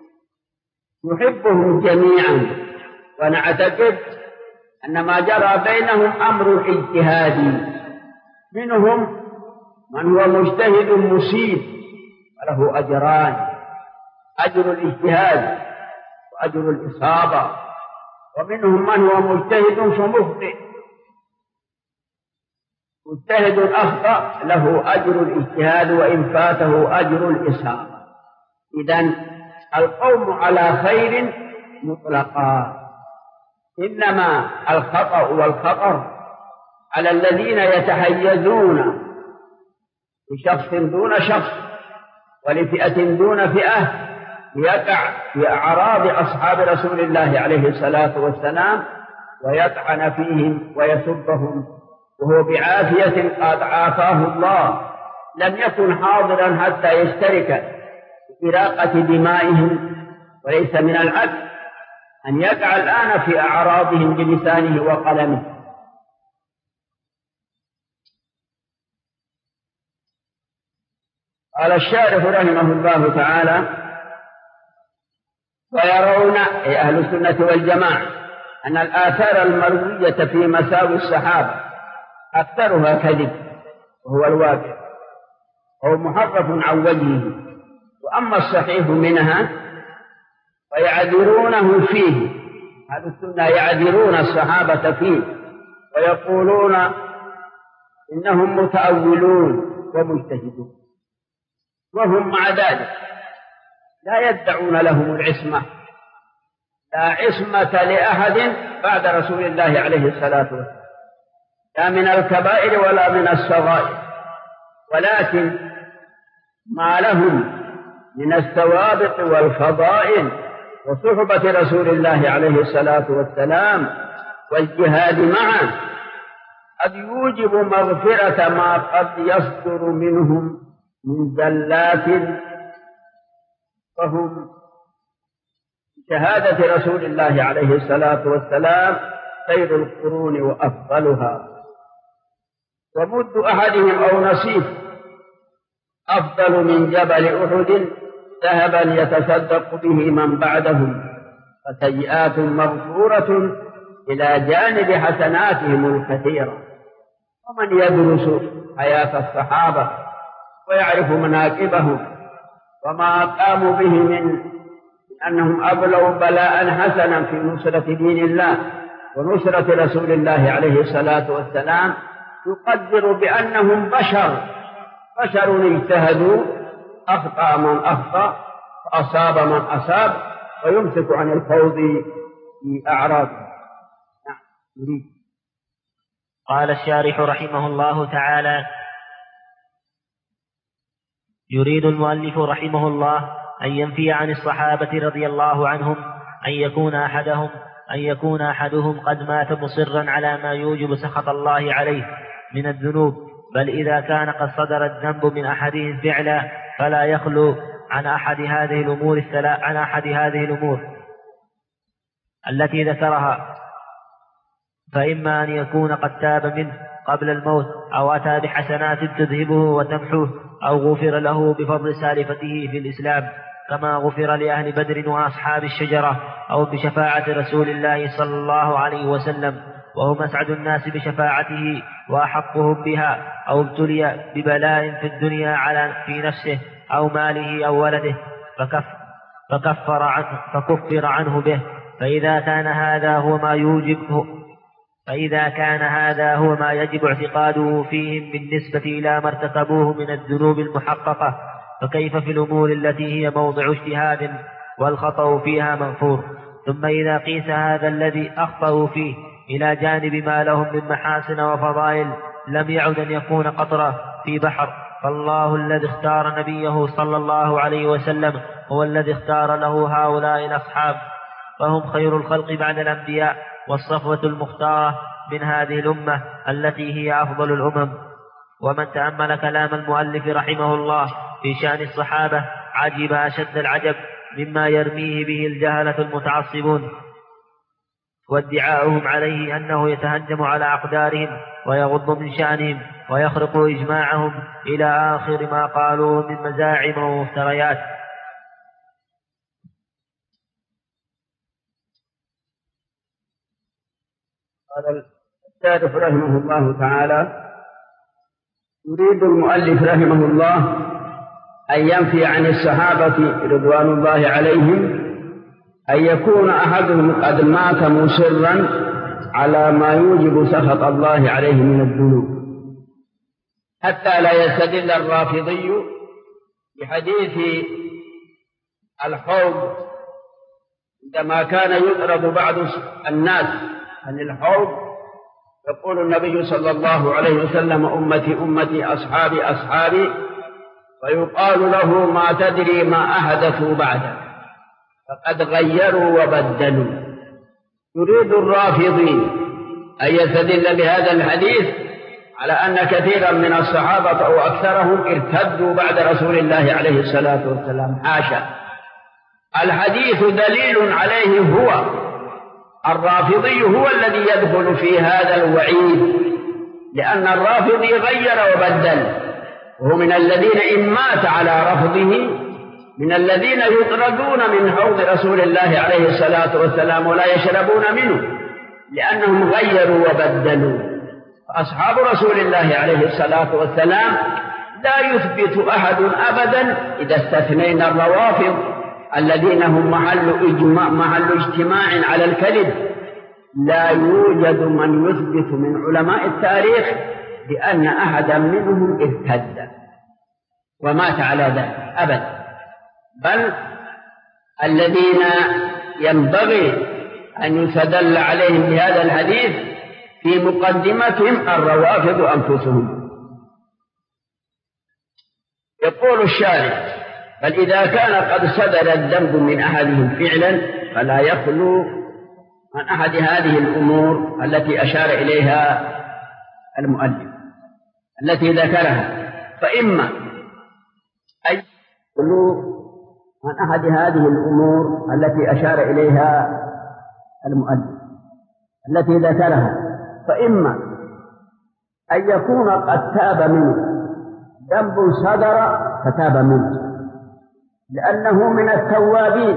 نحبهم جميعا، ونعتقد أن ما جرى بينهم أمر اجتهادي، منهم من هو مجتهد مصيب وله أجران: أجر الاجتهاد وأجر الإصابة، ومنهم من هو مجتهد فمخطئ، مجتهد أخطأ له أجر الاجتهاد وإن فاته أجر الإصابة. إذن القوم على خير مطلقا، إنما الخطأ والخطر على الذين يتحيزون لشخص دون شخص ولفئة دون فئة ليقع في أعراض أصحاب رسول الله عليه الصلاة والسلام ويطعن فيهم ويسبهم، وهو بعافية قد عافاه الله لم يكن حاضرا حتى يشترك في إراقة دمائهم، وليس من العدل أن يقع الآن في أعراضهم بلسانه وقلمه. قال الشارح رحمه الله تعالى: ويرون أي أهل السنة والجماعة أن الآثار المروية في مساوي الصحابة أكثرها كذب، وهو الواقع، وهو محرف عن وجهه. وأما الصحيح منها فيعذرونه فيه، أهل السنة يعذرون الصحابة فيه ويقولون إنهم متأولون ومجتهدون، وهم مع ذلك لا يدعون لهم العصمة، لا عصمة لأحد بعد رسول الله عليه الصلاة والسلام، لا من الكبائر ولا من الصغائر، ولكن ما لهم من السوابق والفضائل وصحبة رسول الله عليه الصلاة والسلام والجهاد معه قد يوجب مغفرة ما قد يصدر منهم من زلات، فهم شهادة رسول الله عليه الصلاة والسلام خير القرون وأفضلها، ومد أحدهم أو نصيف أفضل من جبل أحد ذهبا يتصدق به من بعدهم، فسيئات مغفورة إلى جانب حسناتهم الكثيرة. ومن يدرس حياة الصحابة ويعرف مناكبهم وما قاموا به من أنهم أبلوا بلاء حسنا في نصرة دين الله ونصرة رسول الله عليه الصلاة والسلام، يقدر بأنهم بشر بشر اجتهدوا، أخطأ من أخطأ وأصاب من أصاب، ويمسك عن الخوض في أعراضه. قال الشارح رحمه الله تعالى: يريد المؤلف رحمه الله أن ينفي عن الصحابة رضي الله عنهم أن يكون أحدهم أن يكون أحدهم قد مات مصرا على ما يوجب سخط الله عليه من الذنوب، بل إذا كان قد صدر الذنب من أحدهم فعلا فلا يخلو عن أحد هذه الأمور الثلاث عن أحد هذه الأمور التي ذكرها، فإما أن يكون قد تاب منه قبل الموت، أو أتى بحسنات تذهبه وتمحوه، أو غفر له بفضل سالفته في الإسلام كما غفر لأهل بدر وأصحاب الشجرة، أو بشفاعة رسول الله صلى الله عليه وسلم وهم أسعد الناس بشفاعته وأحقهم بها، أو ابتلي ببلاء في الدنيا على في نفسه أو ماله أو ولده فكف فكفر عنه, فكفر عنه به، فإذا كان هذا هو ما يوجبه فإذا كان هذا هو ما يجب اعتقاده فيهم بالنسبة إلى ما ارتكبوه من الذنوب المحققة، فكيف في الأمور التي هي موضع اجتهاد والخطأ فيها مغفور؟ ثم إذا قيس هذا الذي أخطأوا فيه إلى جانب ما لهم من محاسن وفضائل لم يعد أن يكون قطرة في بحر، فالله الذي اختار نبيه صلى الله عليه وسلم هو الذي اختار له هؤلاء الأصحاب، فهم خير الخلق بعد الأنبياء والصفوة المختارة من هذه الأمة التي هي أفضل الأمم. ومن تأمل كلام المؤلف رحمه الله في شأن الصحابة عجب أشد العجب مما يرميه به الجهلة المتعصبون وادعاؤهم عليه أنه يتهجم على أقدارهم ويغض من شأنهم ويخرق إجماعهم إلى آخر ما قالوه من مزاعم ومفتريات. قال الشارح رحمه الله تعالى: يريد المؤلف رحمه الله أن ينفي عن الصحابة رضوان الله عليهم أن يكون أحدهم قد مات مصرا على ما يوجب سخط الله عليه من الذنوب، حتى لا يستدل الرافضي بحديث الحوض عندما كان يضرب بعض الناس عن الحوض، يقول النبي صلى الله عليه وسلم: أمتي أمتي أصحابي أصحابي، ويقال له: ما تدري ما أحدثوا بعدك، فقد غيروا وبدلوا. يريد الرافضي أن يستدل بهذا الحديث على أن كثيرا من الصحابة أو أكثرهم ارتدوا بعد رسول الله عليه الصلاة والسلام، حاشا. الحديث دليل عليه هو الرافضي هو الذي يدخل في هذا الوعيد، لأن الرافضي غير وبدل، وهو من الذين إن مات على رفضه من الذين يطردون من حوض رسول الله عليه الصلاة والسلام ولا يشربون منه، لأنهم غيروا وبدلوا. أصحاب رسول الله عليه الصلاة والسلام لا يثبت أحد أبدا إذا استثنينا الروافض الذين هم محل إجماع محل اجتماع على الكذب. لا يوجد من يثبت من علماء التاريخ بأن أحدا منهم ارتد ومات على ذلك أبدا، بل الذين ينبغي أن يستدل عليهم بهذا الحديث في مقدمتهم الروافض أنفسهم. يقول الشارع: بل إذا كان قد صدر الذنب من أحدهم فعلا فلا يخلو عن أحد هذه الأمور التي أشار إليها المؤلف التي ذكرها، فإما أن يخلو عن أحد هذه الأمور التي أشار إليها المؤلف التي ذكرها فإما أن يكون قد تاب منه ذنب صدر فتاب منه لأنه من التوابين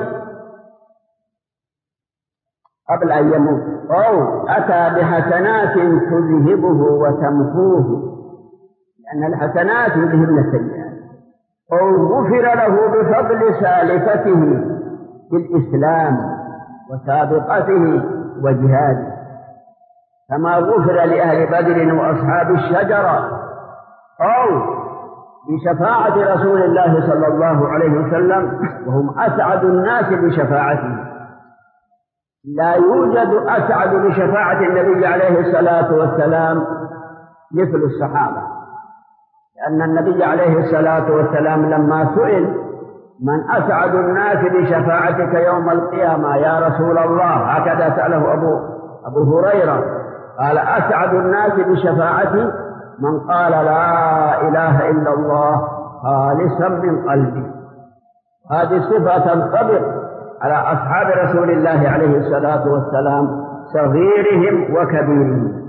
قبل أن يموت، أو أتى بحسنات تذهبه وتمحوه لأن الحسنات يذهبن السيئات، أو غفر له بفضل سالفته في الإسلام وسابقته وجهاده، كما غفر لأهل بدر وأصحاب الشجرة، أو بشفاعة رسول الله صلى الله عليه وسلم وهم أسعد الناس بشفاعته. لا يوجد أسعد بشفاعة النبي عليه الصلاة والسلام مثل الصحابة، لأن النبي عليه الصلاة والسلام لما سئل: من أسعد الناس بشفاعتك يوم القيامة يا رسول الله؟ هكذا سأله أبو, أبو هريرة، قال: أسعد الناس بشفاعتي من قال لا إله إلا الله خالصا من قلبي. هذه صفة تنطبق على أصحاب رسول الله عليه الصلاة والسلام صغيرهم وكبيرهم،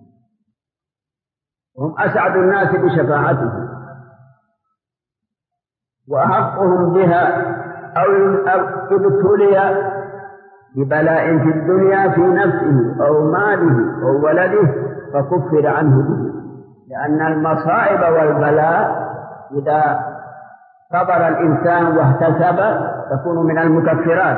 هم أسعد الناس بشفاعته وأحقهم بها، أو ابتلي ببلاء في الدنيا في نفسه أو ماله أو ولده فكفر عنه به، لأن المصائب والبلاء إذا صبر الإنسان واحتسب تكون من المكفرات.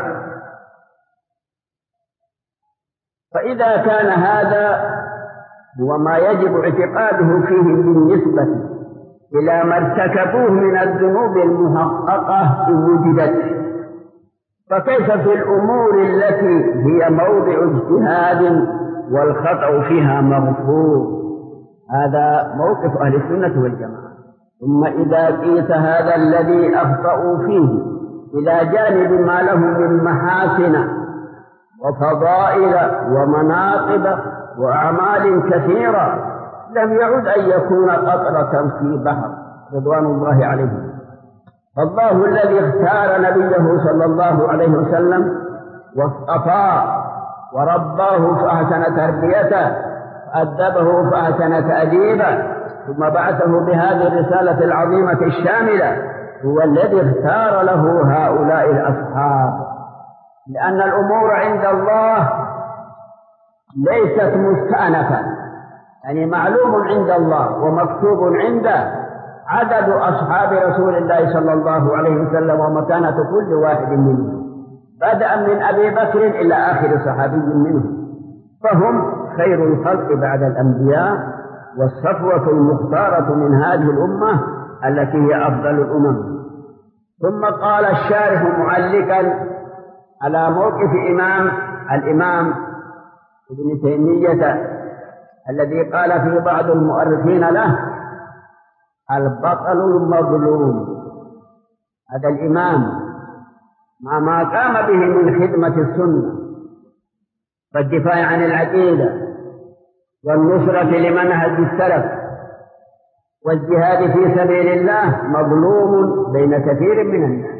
فإذا كان هذا هو ما يجب اعتقاده فيه بالنسبة إلى ما ارتكبوه من الذنوب المحققة إن وجدت، فكيف في الأمور التي هي موضع اجتهاد والخطأ فيها مغفور؟ هذا موقف أهل السنة والجماعة. ثم إذا قيس هذا الذي أخطأوا فيه إلى جانب ما له من محاسن وفضائل ومناقب وأعمال كثيرة لم يعد أن يكون قطرة في بحر رضوان الله عليه. فالله الذي اختار نبيه صلى الله عليه وسلم واصطفاه ورباه فأحسن تربيته وأدبه فأحسن تأديبه ثم بعثه بهذه الرسالة العظيمة الشاملة، هو الذي اختار له هؤلاء الأصحاب، لأن الأمور عند الله ليست مستأنفة، يعني معلوم عند الله ومكتوب عنده عدد أصحاب رسول الله صلى الله عليه وسلم ومكانة كل واحد منهم، بدءا من أبي بكر إلى آخر صحابي منه، فهم خير الخلق بعد الأنبياء والصفوة المختارة من هذه الأمة التي هي أفضل الأمم. ثم قال الشارح معلقا على موقف إمام الإمام ابن تيمية الذي قال في بعض المؤرخين له: البطل المظلوم. هذا الإمام مع ما قام به من خدمة السنة والدفاع عن العقيدة والنصرة لمنهج السلف والجهاد في سبيل الله مظلوم بين كثير من الناس.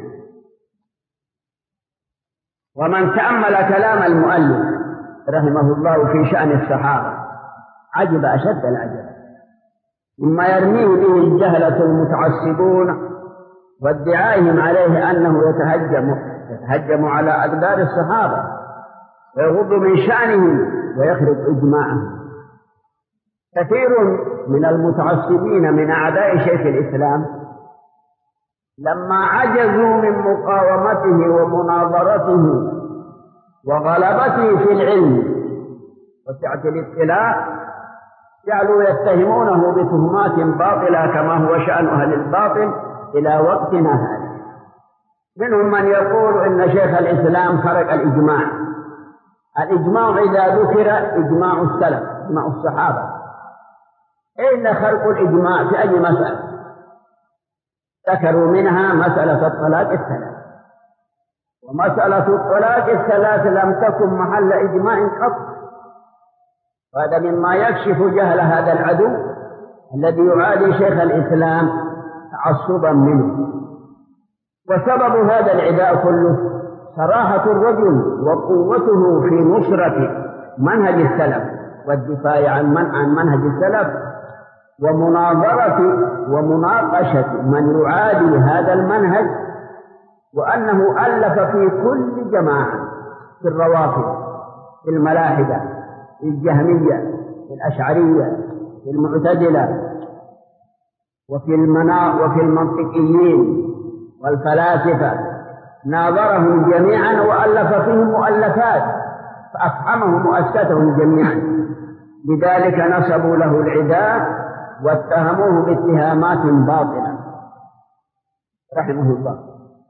ومن تأمل كلام المؤلف رحمه الله في شأن الصحابة عجب أشد العجب مما يرميه به الجهلة المتعصبون وادعائهم عليه أنه يتهجم يتهجم على أقدار الصحابة ويغض من شأنهم ويخرب إجماعهم. كثير من المتعصبين من أعداء شيخ الإسلام لما عجزوا من مقاومته ومناظرته وغلبته في العلم وسعة الاطلاع جعلوا يتهمونه بتهمات باطلة كما هو شأن أهل الباطل إلى وقتنا هذا. منهم من يقول إن شيخ الإسلام خرق الإجماع. الإجماع إذا ذكر إجماع السلف إجماع الصحابة، إن خرق الإجماع في أي مسألة؟ ذكروا منها مسألة الطلاق الثلاث، ومسألة الطلاق الثلاث لم تكن محل إجماع قط. وهذا مما يكشف جهل هذا العدو الذي يعادي شيخ الإسلام تعصبا منه. وسبب هذا العداء كله صراحة الرجل وقوته في نصرة منهج السلف والدفاع عن من عن منهج السلف ومناظرة ومناقشة من يعادي هذا المنهج، وأنه ألف في كل جماعة، في الروافض، في الملاحدة، في الجهمية، في الأشعرية، في المعتزلة، وفي المنا وفي المنطقيين والفلاسفة، ناظرهم جميعا وألف فيهم مؤلفات فأفهمهم وأسكتهم جميعا. لذلك نسبوا له العداء واتهموه باتهامات باطلة رحمه الله.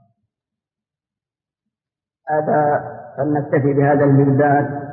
هذا فلنكتفي بهذا المقدار.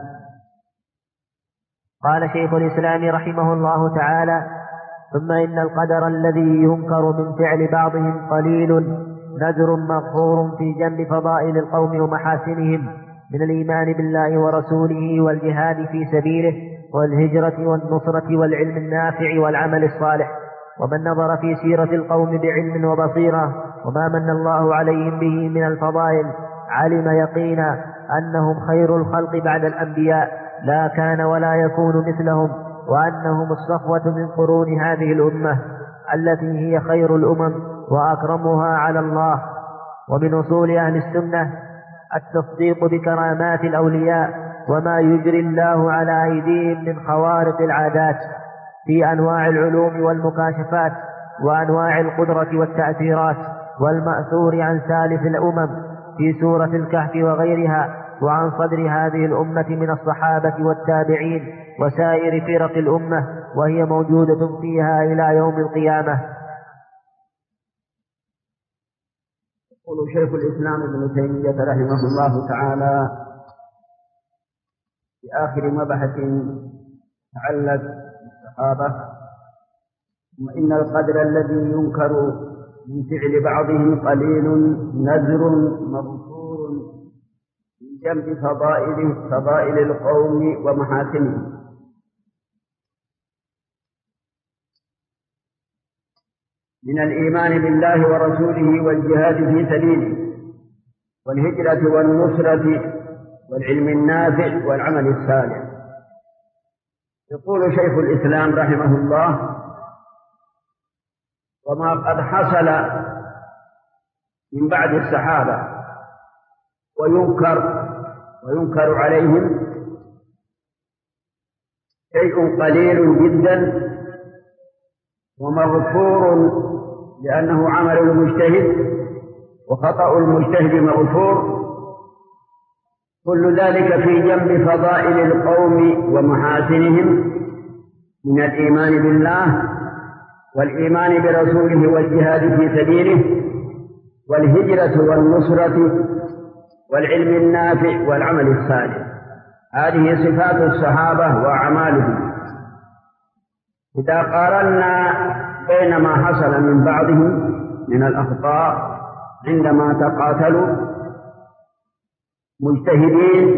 قال شيخ الإسلام رحمه الله تعالى: ثم إن القدر الذي ينكر من فعل بعضهم قليل نذر مغفور في جنب فضائل القوم ومحاسنهم من الإيمان بالله ورسوله والجهاد في سبيله والهجرة والنصرة والعلم النافع والعمل الصالح. ومن نظر في سيرة القوم بعلم وبصيرة وما من الله عليهم به من الفضائل علم يقينا أنهم خير الخلق بعد الأنبياء لا كان ولا يكون مثلهم، وأنهم الصفوة من قرون هذه الأمة التي هي خير الأمم وأكرمها على الله. ومن أصول أهل السنة التصديق بكرامات الأولياء وما يجري الله على أيديهم من خوارق العادات في أنواع العلوم والمكاشفات وأنواع القدرة والتأثيرات، والمأثور عن سالف الأمم في سورة الكهف وغيرها، وعن صدر هذه الأمة من الصحابة والتابعين وسائر فرق الأمة، وهي موجودة فيها إلى يوم القيامة. يقول شيخ الإسلام ابن تيمية رحمه الله تعالى في آخر مبحث يتعلق بالصحابة: وإن القدر الذي ينكر من فعل بعضهم قليل نذر مغفور في جنب فضائل فضائل القوم ومحاسنهم. من الإيمان بالله ورسوله والجهاد في سبيله والهجرة والنصرة والعلم النافع والعمل الصالح. يقول شيخ الإسلام رحمه الله: وما قد حصل من بعد الصحابة وينكر وينكر عليهم شيء قليل جدا ومغفور لأنه عمل المجتهد وخطأ المجتهد مغفور، كل ذلك في جنب فضائل القوم ومحاسنهم من الإيمان بالله والإيمان برسوله والجهاد في سبيله والهجرة والنصرة والعلم النافع والعمل الصالح. هذه صفات الصحابة وأعمالهم. إذا قارنا بين ما حصل من بعضهم من الأخطاء عندما تقاتلوا مجتهدين،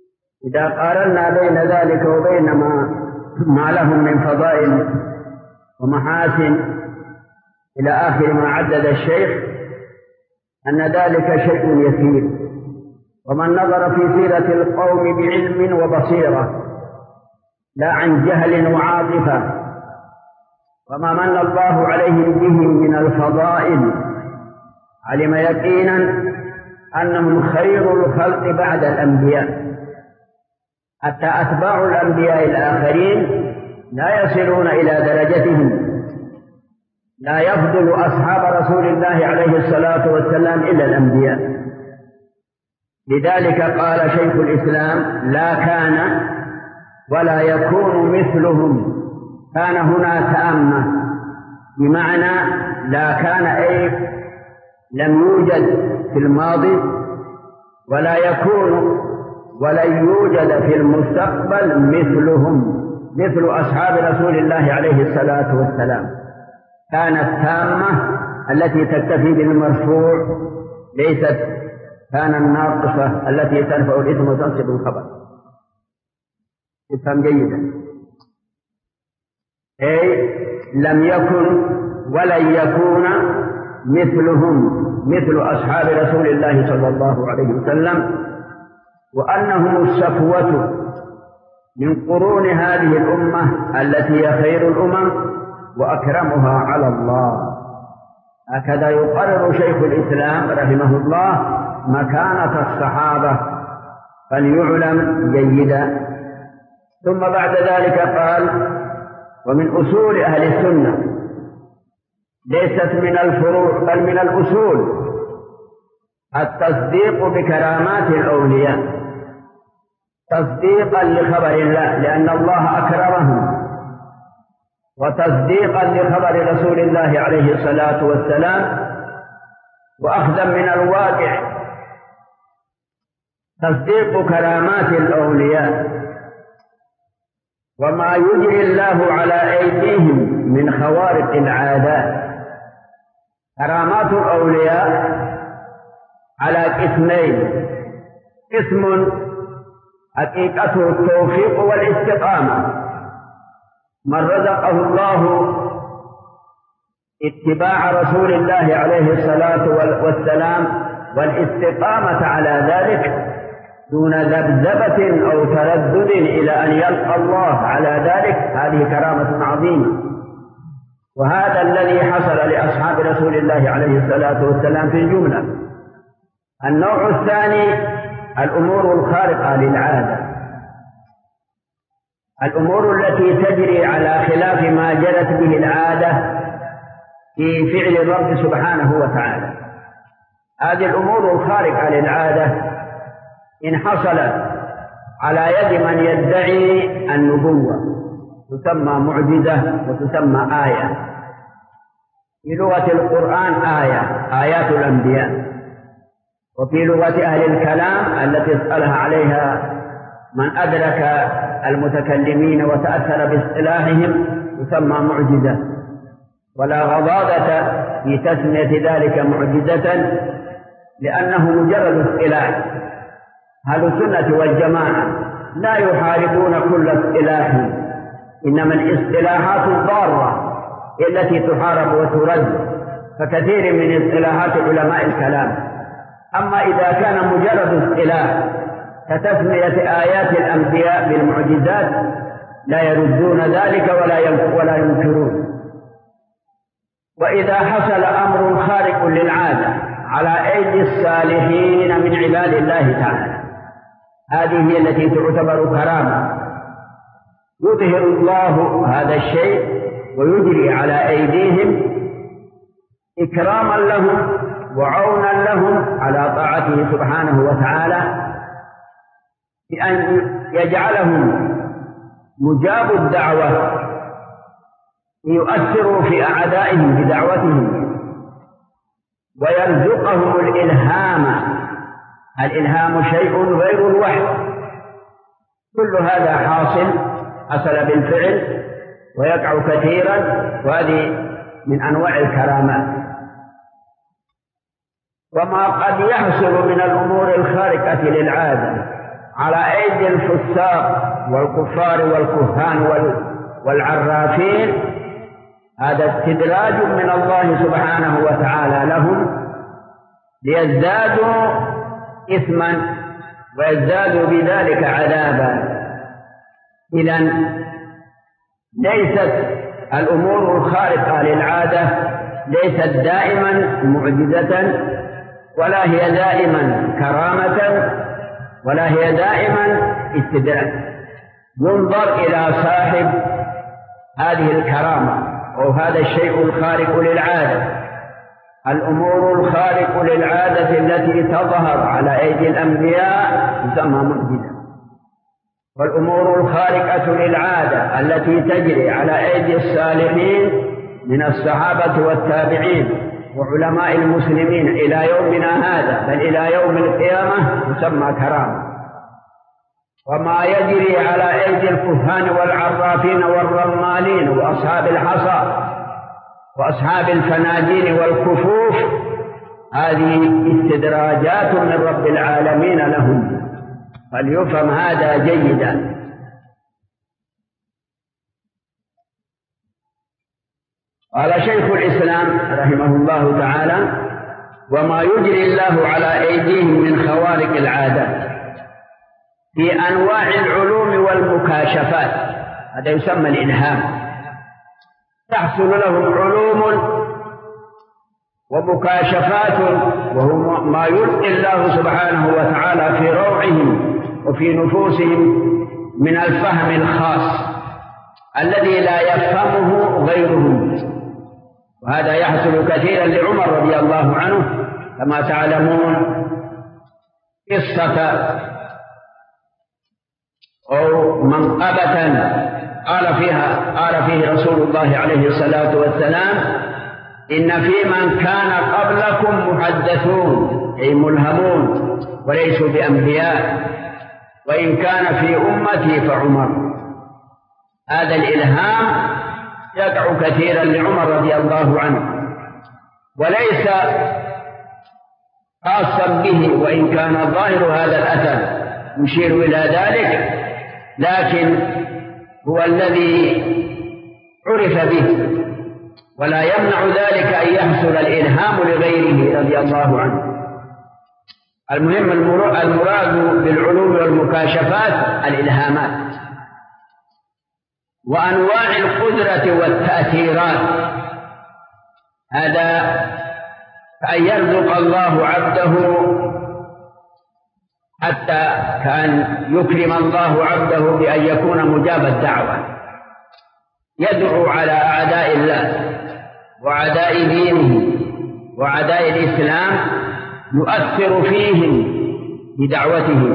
إذا قارنا بين ذلك وبين ما, ما لهم من فضائل ومحاسن إلى آخر ما عدد الشيخ، أن ذلك شيء يسير. ومن نظر في سيرة القوم بعلم وبصيرة لا عن جهل وعاطفة، وما من الله عليهم به من الفضائل، علم يقينا أنهم خير الخلق بعد الأنبياء، حتى أتباع الأنبياء الآخرين لا يصلون إلى درجتهم، لا يفضل أصحاب رسول الله عليه الصلاة والسلام إلا الأنبياء. لذلك قال شيخ الإسلام: لا كان ولا يكون مثلهم. كان هنا تامة، بمعنى لا كان أي لم يوجد في الماضي، ولا يكون ولن يوجد في المستقبل مثلهم، مثل أصحاب رسول الله عليه الصلاة والسلام. كانت تامة التي تكتفي بالمرفوع، ليست كان الناقصة التي ترفع الإثم وتنصب الخبر. افهم جيدا، أي لم يكن ولن يكون مثلهم، مثل أصحاب رسول الله صلى الله عليه وسلم، وأنهم الصفوة من قرون هذه الأمة التي هي خير الأمم وأكرمها على الله. هكذا يقرر شيخ الإسلام رحمه الله مكانة الصحابة، فليعلم جيدا. ثم بعد ذلك قال: ومن أصول أهل السنة، ليست من الفروع بل من الأصول، التصديق بكرامات الأولياء، تصديقا لخبر الله لأن الله أكرمهم، وتصديقا لخبر رسول الله عليه الصلاة والسلام، وأخذا من الواقع. تصديق كرامات الأولياء وما يجري الله على أيديهم من خوارق العادات. كرامات الأولياء على قسمين: قسم حقيقته التوفيق والاستقامة، من رزقه الله اتباع رسول الله عليه الصلاة والسلام والاستقامة على ذلك دون ذبذبة أو تردد إلى أن يلقى الله على ذلك، هذه كرامة عظيمة. وهذا الذي حصل لأصحاب رسول الله عليه الصلاة والسلام في الجملة. النوع الثاني الأمور الخارقة للعادة، الأمور التي تجري على خلاف ما جرت به العادة في فعل الرب سبحانه وتعالى. هذه الأمور الخارقة للعادة إن حصلت على يد من يدعي النبوة تسمى معجزة وتسمى آية. في لغة القرآن آية، آيات الأنبياء، وفي لغة أهل الكلام التي اسألها عليها من أدرك المتكلمين وتأثر باصطلاحهم تسمى معجزة. ولا غضاضة في تسمية ذلك معجزة لأنه مجرد اصطلاح. أهل السنة والجماعة لا يحاربون كل اصطلاح، إنما الاصطلاحات الضارة التي تحارب وترد، فكثير من اصطلاحات علماء الكلام. أما إذا كان مجرد اصطلاح كتسمية آيات الأنبياء بالمعجزات لا يردون ذلك ولا ينكرون. وإذا حصل أمر خارق للعادة على أيدي الصالحين من عباد الله تعالى، هذه هي التي تعتبر كرامة، يظهر الله هذا الشيء ويجري على أيديهم إكراما لهم وعونا لهم على طاعته سبحانه وتعالى، بأن يجعلهم مجاب الدعوة ليؤثروا في أعدائهم بدعوتهم، ويرزقهم الإلهام. الإلهام شيء غير الوحي. كل هذا حاصل حصل بالفعل ويقع كثيرا، وهذه من أنواع الكرامات. وما قد يحصل من الأمور الخارقة للعادة على أيدي الفساق والكفار والكهان والعرافين، هذا استدراج من الله سبحانه وتعالى لهم ليزدادوا إثما ويزدادوا بذلك عذابا. إذن ليست الأمور الخارقة للعادة ليست دائما معجزة، ولا هي دائما كرامة، ولا هي دائما استدراج. ينظر إلى صاحب هذه الكرامة أو هذا الشيء الخارق للعادة. الأمور الخارق للعادة التي تظهر على أيدي الأنبياء تسمى معجزة، والأمور الخارقة للعادة التي تجري على أيدي الصالحين من الصحابة والتابعين وعلماء المسلمين إلى يومنا هذا بل إلى يوم القيامة تسمى كرامة. وما يجري على أيدي الكهان والعرافين والرمالين وأصحاب الحصى وأصحاب الفناجين والكفوف هذه استدراجات من رب العالمين لهم، فليفهم هذا جيدا. قال شيخ الإسلام رحمه الله تعالى: وما يجري الله على أيديهم من خوارق العادات في أنواع العلوم والمكاشفات، هذا يسمى الإلهام. تحصل لهم علوم ومكاشفات، وهو ما يلقي الله سبحانه وتعالى في روعهم وفي نفوسهم من الفهم الخاص الذي لا يفهمه غيرهم. وهذا يحصل كثيرا لعمر رضي الله عنه، كما تعلمون قصة أو منقبة قال فيها قال فيه رسول الله عليه الصلاة والسلام: إن في من كان قبلكم محدثون أي ملهمون وليسوا بأنبياء، وإن كان في أمتي فعمر. هذا الإلهام يقع كثيرا لعمر رضي الله عنه، وليس خاصا به، وإن كان ظاهر هذا الأثر يشير إلى ذلك، لكن هو الذي عرف به، ولا يمنع ذلك أن يحصل الإلهام لغيره رضي الله عنه. المهم المراد بالعلوم والمكاشفات الإلهامات وأنواع القدرة والتأثيرات. هذا كأن يرزق الله عبده، حتى كأن يكرم الله عبده بأن يكون مجاب الدعوة، يدعو على أعداء الله وأعداء دينه وأعداء الإسلام، يؤثر فيهم بدعوته،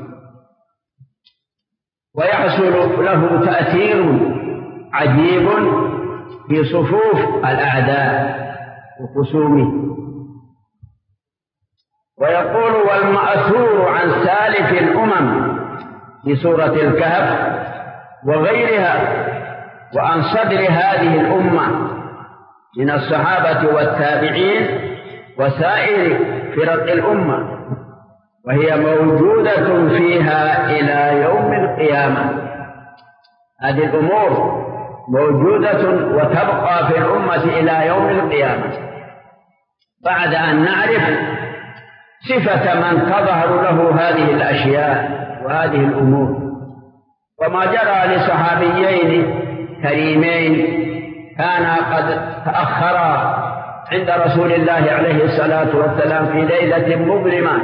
ويحصل له تأثير عجيب في صفوف الأعداء وخصومه. ويقول: والمأثور عن سالف الأمم في سورة الكهف وغيرها وعن صدر هذه الأمة من الصحابة والتابعين وسائر فرق الأمة، وهي موجودة فيها إلى يوم القيامة. هذه الأمور موجودة وتبقى في الأمة إلى يوم القيامة، بعد أن نعرف صفة من تظهر له هذه الأشياء وهذه الأمور. وما جرى لصحابيين كريمين كانا قد تأخرا عند رسول الله عليه الصلاة والسلام في ليلة مظلمة،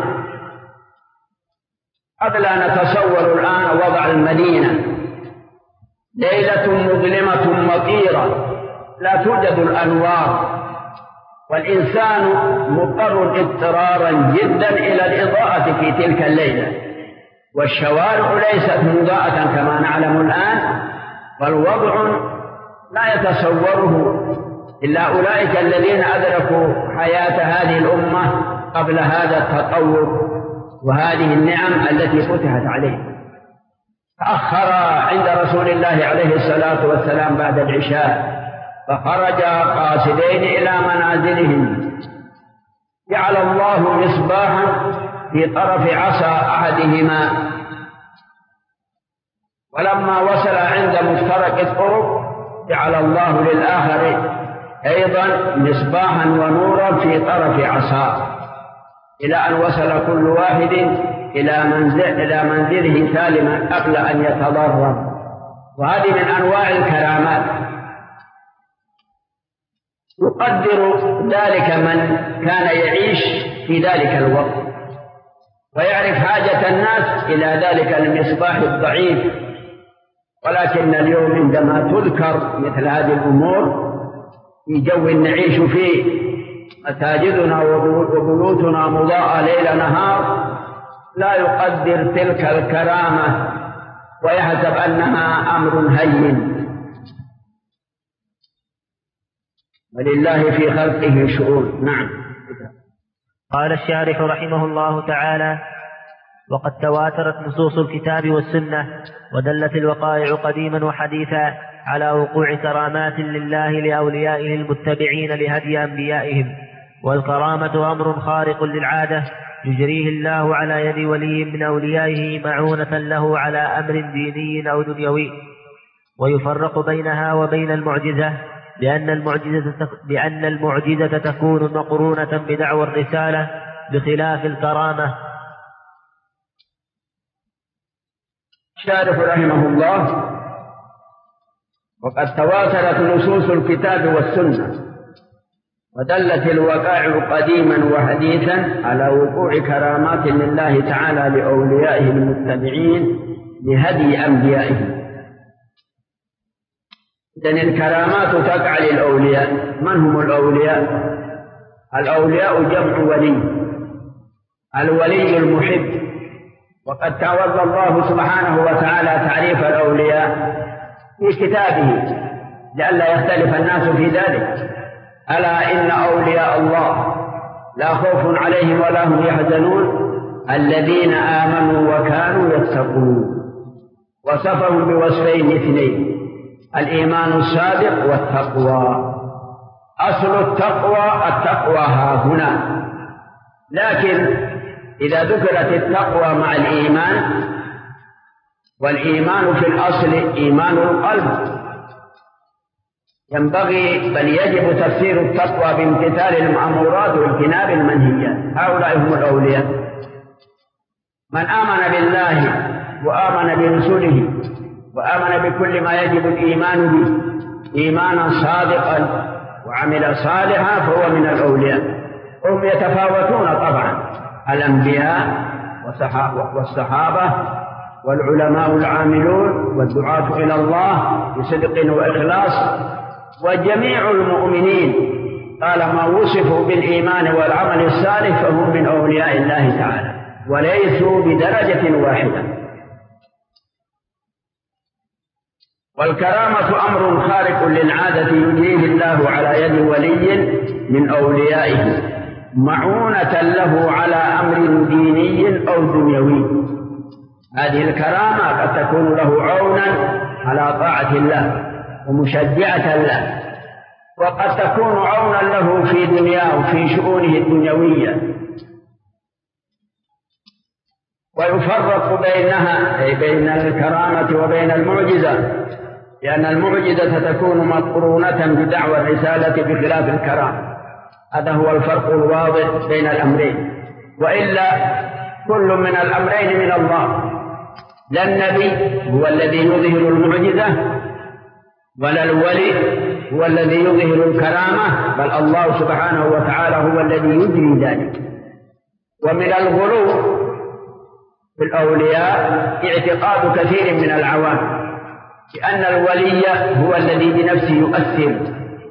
قد لا نتصور الآن وضع المدينة، ليلة مظلمة مطيرة لا توجد الأنوار، والإنسان مضطر اضطرارا جدا إلى الإضاءة في تلك الليلة، والشوارع ليست مضاءة كما نعلم الآن، والوضع لا يتصوره إلا أولئك الذين أدركوا حياة هذه الأمة قبل هذا التطور وهذه النعم التي فتحت عليه. تأخر عند رسول الله عليه الصلاة والسلام بعد العشاء، فخرجا قاصدين إلى منازلهم، جعل الله مصباحا في طرف عصا أحدهما، ولما وصل عند مفترق الطرق جعل الله للآخر أيضا مصباحا ونورا في طرف عصاه، إلى أن وصل كل واحد إلى منزل إلى منزله سالما قبل أن يتضرر. وهذه من أنواع الكرامات، يقدر ذلك من كان يعيش في ذلك الوقت ويعرف حاجة الناس إلى ذلك المصباح الضعيف. ولكن اليوم عندما تذكر مثل هذه الأمور في جو نعيش فيه، مساجدنا وبيوتنا مضاءة ليل نهار، لا يقدر تلك الكرامة ويحسب أنها أمر هين. ولله في خلقه شؤون. نعم. قال الشارح رحمه الله تعالى: وقد تواترت نصوص الكتاب والسنة، ودلت الوقائع قديما وحديثا على وقوع كرامات لله لأوليائه المتبعين لهدي أنبيائهم. والكرامة أمر خارق للعادة يجريه الله على يد ولي من أوليائه معونة له على أمر ديني أو دنيوي. ويفرق بينها وبين المعجزة لأن المعجزة, بأن المعجزة تكون مقرونة بدعوى الرسالة بخلاف الكرامة. الشارح رحمه الله: وقد تواترت نصوص الكتاب والسنة، ودلت الوقائع قديما وحديثا على وقوع كرامات لله تعالى لأوليائه المتبعين لهدي أنبيائه. إذن الكرامات تقع للأولياء. من هم الأولياء؟ الأولياء جمع ولي، الولي المحب. وقد تعوض الله سبحانه وتعالى تعريف الأولياء في كتابه لئلا يختلف الناس في ذلك: ألا إن أولياء الله لا خوف عليهم ولا هم يحزنون الذين آمنوا وكانوا يتقون. وصفهم بوصفين اثنين: الإيمان الصادق والتقوى. أصل التقوى التقوى ها هنا، لكن إذا ذكرت التقوى مع الإيمان، والإيمان في الأصل إيمان القلب، ينبغي بل يجب تفسير التقوى بامتثال المأمورات واجتناب المنهيات. هؤلاء هم الأولياء: من آمن بالله وآمن برسله وآمن بكل ما يجب الإيمان به إيمانا صادقا وعمل صالحا فهو من الأولياء. هم يتفاوتون طبعا: الأنبياء والصحابة والعلماء العاملون والدعاة إلى الله بصدق وإخلاص وجميع المؤمنين طالما وصفوا بالإيمان والعمل الصالح فهم من أولياء الله تعالى وليسوا بدرجة واحدة. والكرامة أمر خارق للعادة يجريه الله على يد ولي من أوليائه معونة له على أمر ديني أو دنيوي. هذه الكرامة قد تكون له عونا على طاعة الله ومشجعة له، وقد تكون عونا له في دنياه وفي شؤونه الدنيوية. ويفرق بينها أي بين الكرامة وبين المعجزة، لأن المعجزة تكون مقرونة بدعوى الرسالة بخلاف الكرامة. هذا هو الفرق الواضح بين الأمرين، وإلا كل من الأمرين من الله. لا النبي هو الذي يظهر المعجزة، ولا الولي هو الذي يظهر الكرامة، بل الله سبحانه وتعالى هو الذي يجري ذلك. ومن الغلو في الأولياء اعتقاد كثير من العوام بأن الولي هو الذي بنفسه يؤثر،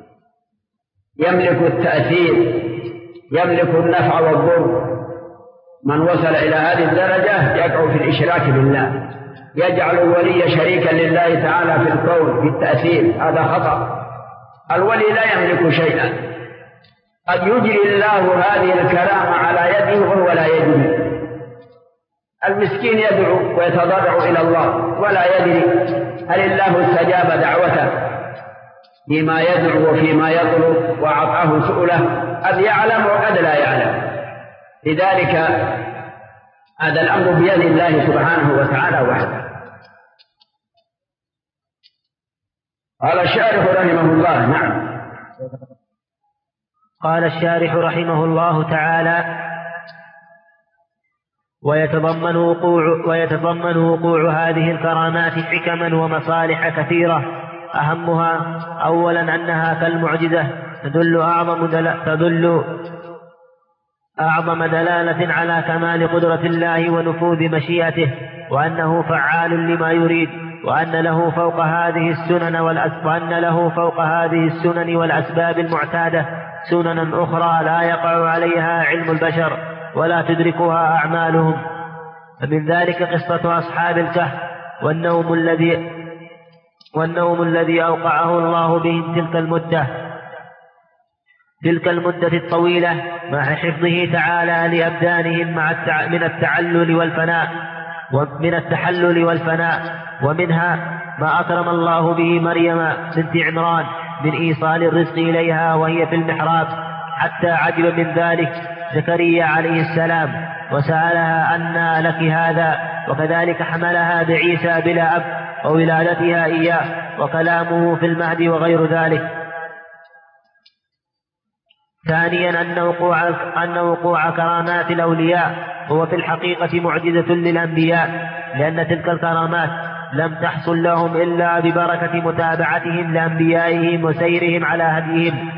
يملك التأثير، يملك النفع والضر. من وصل إلى هذه الدرجة يقع في الإشراك بالله، يجعل الولي شريكا لله تعالى في الكون في التأثير. هذا خطأ. الولي لا يملك شيئا. قد يجري الله هذه الكرامة على يده وهو لا يدري. المسكين يدعو ويتضرع إلى الله ولا يدري هل الله استجاب دعوته فيما يدعو وفيما يطلب وأعطاه سؤله، قد يعلم وقد لا يعلم. لذلك هذا الأمر بيد الله سبحانه وتعالى وحده. قال الشارح رحمه الله. نعم. قال الشارح رحمه الله تعالى: ويتضمن وقوع, ويتضمن وقوع هذه الكرامات حكما ومصالح كثيرة، أهمها أولا أنها كالمعجزة تدل أعظم, دل... تدل أعظم دلالة على كمال قدرة الله ونفوذ مشيئته، وأنه فعال لما يريد، وأن له فوق هذه السنن والأسباب وأن له فوق هذه السنن والأسباب المعتادة سننا أخرى لا يقع عليها علم البشر ولا تدركها أعمالهم. فمن ذلك قصة أصحاب الكهف والنوم الذي والنوم الذي أوقعه الله بهم تلك المدة تلك المدة الطويلة مع حفظه تعالى لأبدانهم مع التع... من التعلل والفناء ومن التحلل والفناء. ومنها ما أكرم الله به مريم بنت عمران من إيصال الرزق إليها وهي في المحراب، حتى عجب من ذلك زكريا عليه السلام وسألها: أنى لك هذا؟ وكذلك حملها بعيسى بلا أب وولادتها إياه وكلامه في المهد وغير ذلك. ثانيا أن وقوع, أن وقوع كرامات الأولياء هو في الحقيقة معجزة للأنبياء، لأن تلك الكرامات لم تحصل لهم إلا ببركة متابعتهم لأنبيائهم وسيرهم على هديهم.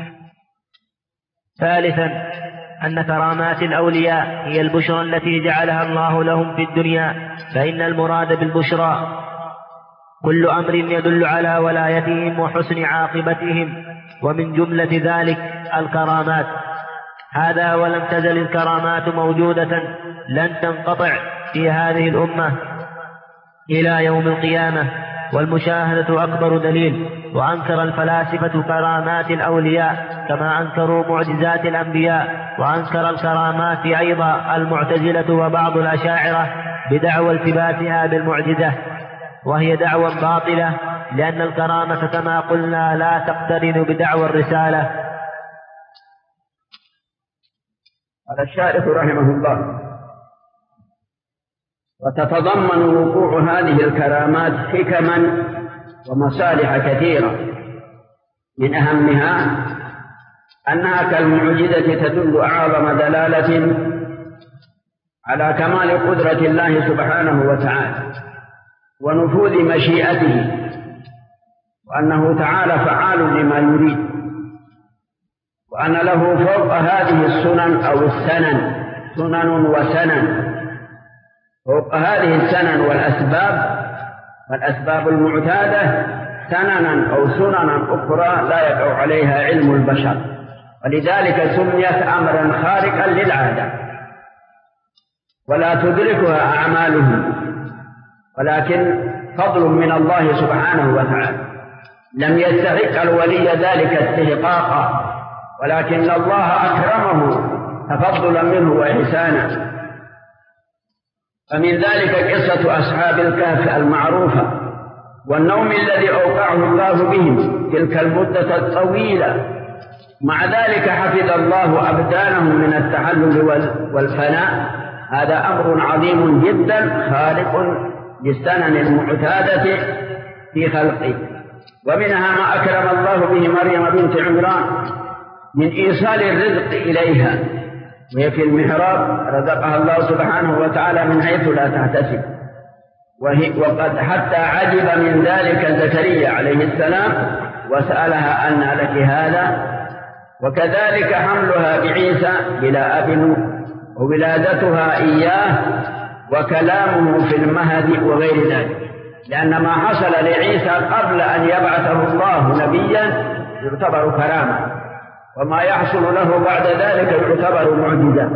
ثالثا أن كرامات الأولياء هي البشرى التي جعلها الله لهم في الدنيا، فإن المراد بالبشرى كل أمر يدل على ولايتهم وحسن عاقبتهم، ومن جملة ذلك الكرامات. هذا ولم تزل الكرامات موجودة لن تنقطع في هذه الأمة إلى يوم القيامة، والمشاهدة أكبر دليل. وأنكر الفلاسفة كرامات الأولياء كما أنكروا معجزات الأنبياء، وأنكر الكرامات أيضا المعتزلة وبعض الأشاعرة بدعوى التباسها بالمعجزة، وهي دعوى باطلة، لأن الكرامة كما قلنا لا تقترن بدعوى الرسالة. قال الشارح رحمه الله: وتتضمن وقوع هذه الكرامات حكما ومصالح كثيرة، من أهمها أنها كالمعجزة تدل أعظم دلالة على كمال قدرة الله سبحانه وتعالى ونفوذ مشيئته، وأنه تعالى فعال لما يريد، وأن له فوق هذه السنن أو السنن سنن وسنن، فوق هذه السنن والأسباب فالأسباب المعتادة سننا أو سننا أخرى لا يقع عليها علم البشر، ولذلك سميت أمرا خارقا للعادة ولا تدركها أعمالهم، ولكن فضل من الله سبحانه وتعالى. لم يستحق الولي ذلك استحقاقا، ولكن الله أكرمه تفضلا منه وإحسانا. فمن ذلك قصة أصحاب الكهف المعروفة والنوم الذي أوقعه الله بهم تلك المدة الطويلة، مع ذلك حفظ الله أبدانهم من التحلل والفناء. هذا أمر عظيم جدا خارق للسنن المعتادة في خلقه. ومنها ما أكرم الله به مريم بنت عمران من إيصال الرزق إليها وهي في المحراب، رزقها الله سبحانه وتعالى من حيث لا تحتسب، وقد حتى عجب من ذلك زكريا عليه السلام وسألها: أنى لك هذا؟ وكذلك حملها بعيسى بلا أب وولادتها إياه وكلامه في المهد وغير ذلك، لأن ما حصل لعيسى قبل أن يبعثه الله نبيا يعتبر كرامة، وما يحصل له بعد ذلك يعتبر معجزة.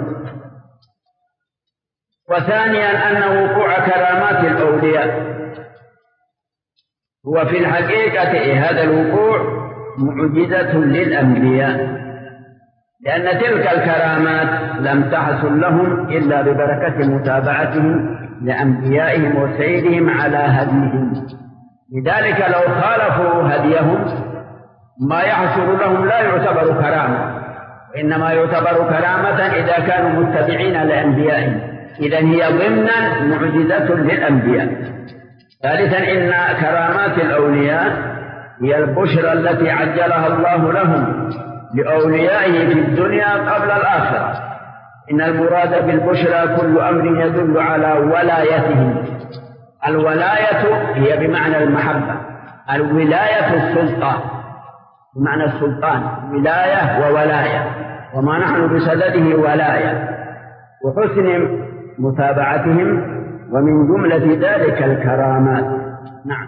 وثانيا أن وقوع كرامات الأولياء هو في الحقيقة هذا الوقوع معجزة للأنبياء، لأن تلك الكرامات لم تحصل لهم إلا ببركة متابعتهم لأنبيائهم وسيرهم على هديهم. لذلك لو خالفوا هديهم ما يحصل لهم لا يعتبر كرامة، وإنما يعتبر كرامة إذا كانوا متبعين لأنبيائهم، إذن هي ضمنا معجزة للأنبياء. ثالثا إن كرامات الأولياء هي البشرى التي عجلها الله لهم لأوليائه في الدنيا قبل الآخرة. إن المراد بالبشرى كل أمر يدل على ولايتهم. الولاية هي بمعنى المحبة، الولاية السلطان بمعنى السلطان، ولاية وولاية، وما نحن بصدده ولاية، وحسن متابعتهم، ومن جملة ذلك الكرامات. نعم.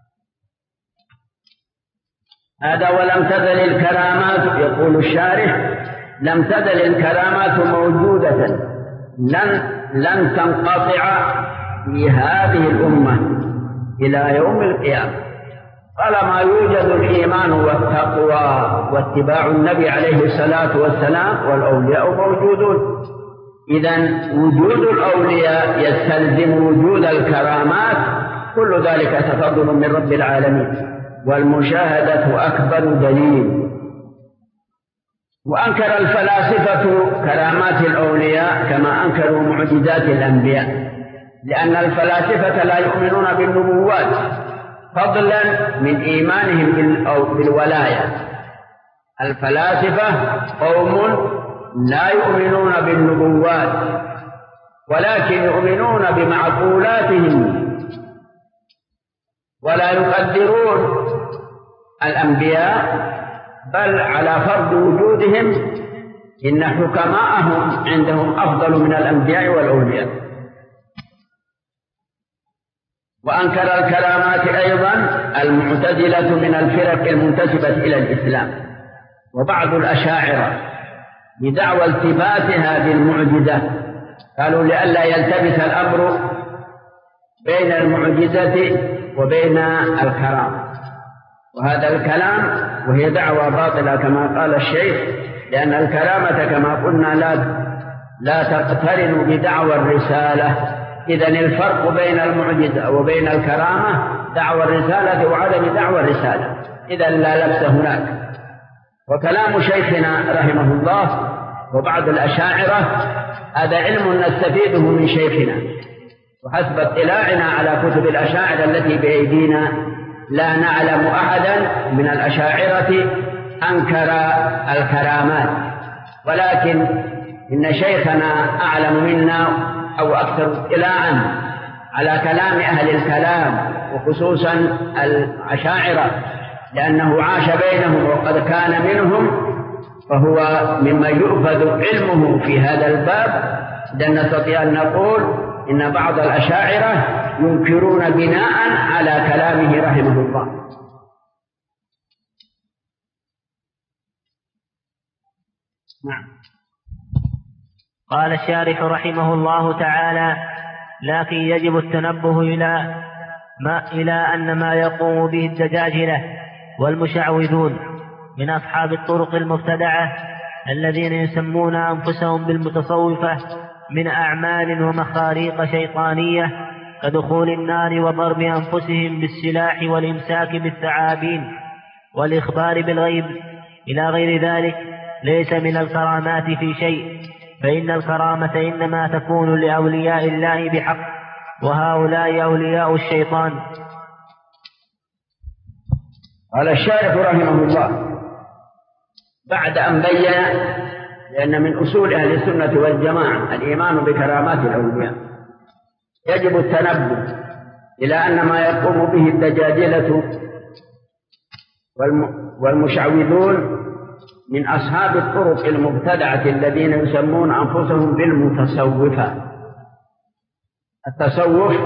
هذا ولم تزل الكرامات، يقول الشارح لم تزل الكرامات موجودة لن, لن تنقطع في هذه الأمة إلى يوم القيامة، طالما يوجد الإيمان والتقوى واتباع النبي عليه الصلاة والسلام، والأولياء موجودون. إذن وجود الأولياء يستلزم وجود الكرامات، كل ذلك تفضل من رب العالمين، والمشاهدة أكبر دليل. وأنكر الفلاسفة كرامات الأولياء كما أنكروا معجزات الأنبياء، لأن الفلاسفة لا يؤمنون بالنبوات فضلا من إيمانهم بالولاية. الفلاسفة قوم لا يؤمنون بالنبوات، ولكن يؤمنون بمعقولاتهم، ولا يقدرون الأنبياء، بل على فرض وجودهم إن حكماءهم عندهم أفضل من الأنبياء والأولياء. وأنكر الكرامات أيضا المعتزلة من الفرق المنتسبة إلى الإسلام وبعض الأشاعرة بدعوى التباسها بالمعجزة، قالوا لئلا يلتبس الأمر بين المعجزة وبين الكرامة، وهذا الكلام وهي دعوى باطلة كما قال الشيخ، لأن الكرامة كما قلنا لا لا تقترن بدعوى الرسالة. إذن الفرق بين المعجزة وبين الكرامة دعوى الرسالة وعدم دعوى الرسالة، إذن لا لبس هناك. وكلام شيخنا رحمه الله وبعض الأشاعرة هذا علم نستفيده من شيخنا، وحسب اطلاعنا على كتب الأشاعرة التي بأيدينا لا نعلم أحدا من الأشاعرة أنكر الكرامات، ولكن إن شيخنا أعلم منا أو أكثر اطلاعا على كلام أهل الكلام، وخصوصا الأشاعرة، لأنه عاش بينهم وقد كان منهم، فهو ممن يؤخذ علمه في هذا الباب. إذن نستطيع أن نقول إن بعض الأشاعرة ينكرون بناء على كلامه رحمه الله. نعم. قال الشارح رحمه الله تعالى: لكن يجب التنبه إلى ما إلى أن ما يقوم به الدجاجلة والمشعوذون من أصحاب الطرق المبتدعة الذين يسمون أنفسهم بالمتصوفة من أعمال ومخاريق شيطانية كدخول النار وضرب أنفسهم بالسلاح والإمساك بالثعابين والإخبار بالغيب إلى غير ذلك ليس من الكرامات في شيء، فإن الكرامة إنما تكون لأولياء الله بحق، وهؤلاء أولياء الشيطان. قال الشارح رحمه الله بعد أن بين لأن من أصول أهل السنة والجماعة الإيمان بكرامات الأولياء، يجب التنبه إلى أن ما يقوم به الدجاجلة والمشعوذون من أصحاب الطرق المبتدعة الذين يسمون أنفسهم بالمتصوفة. التصوف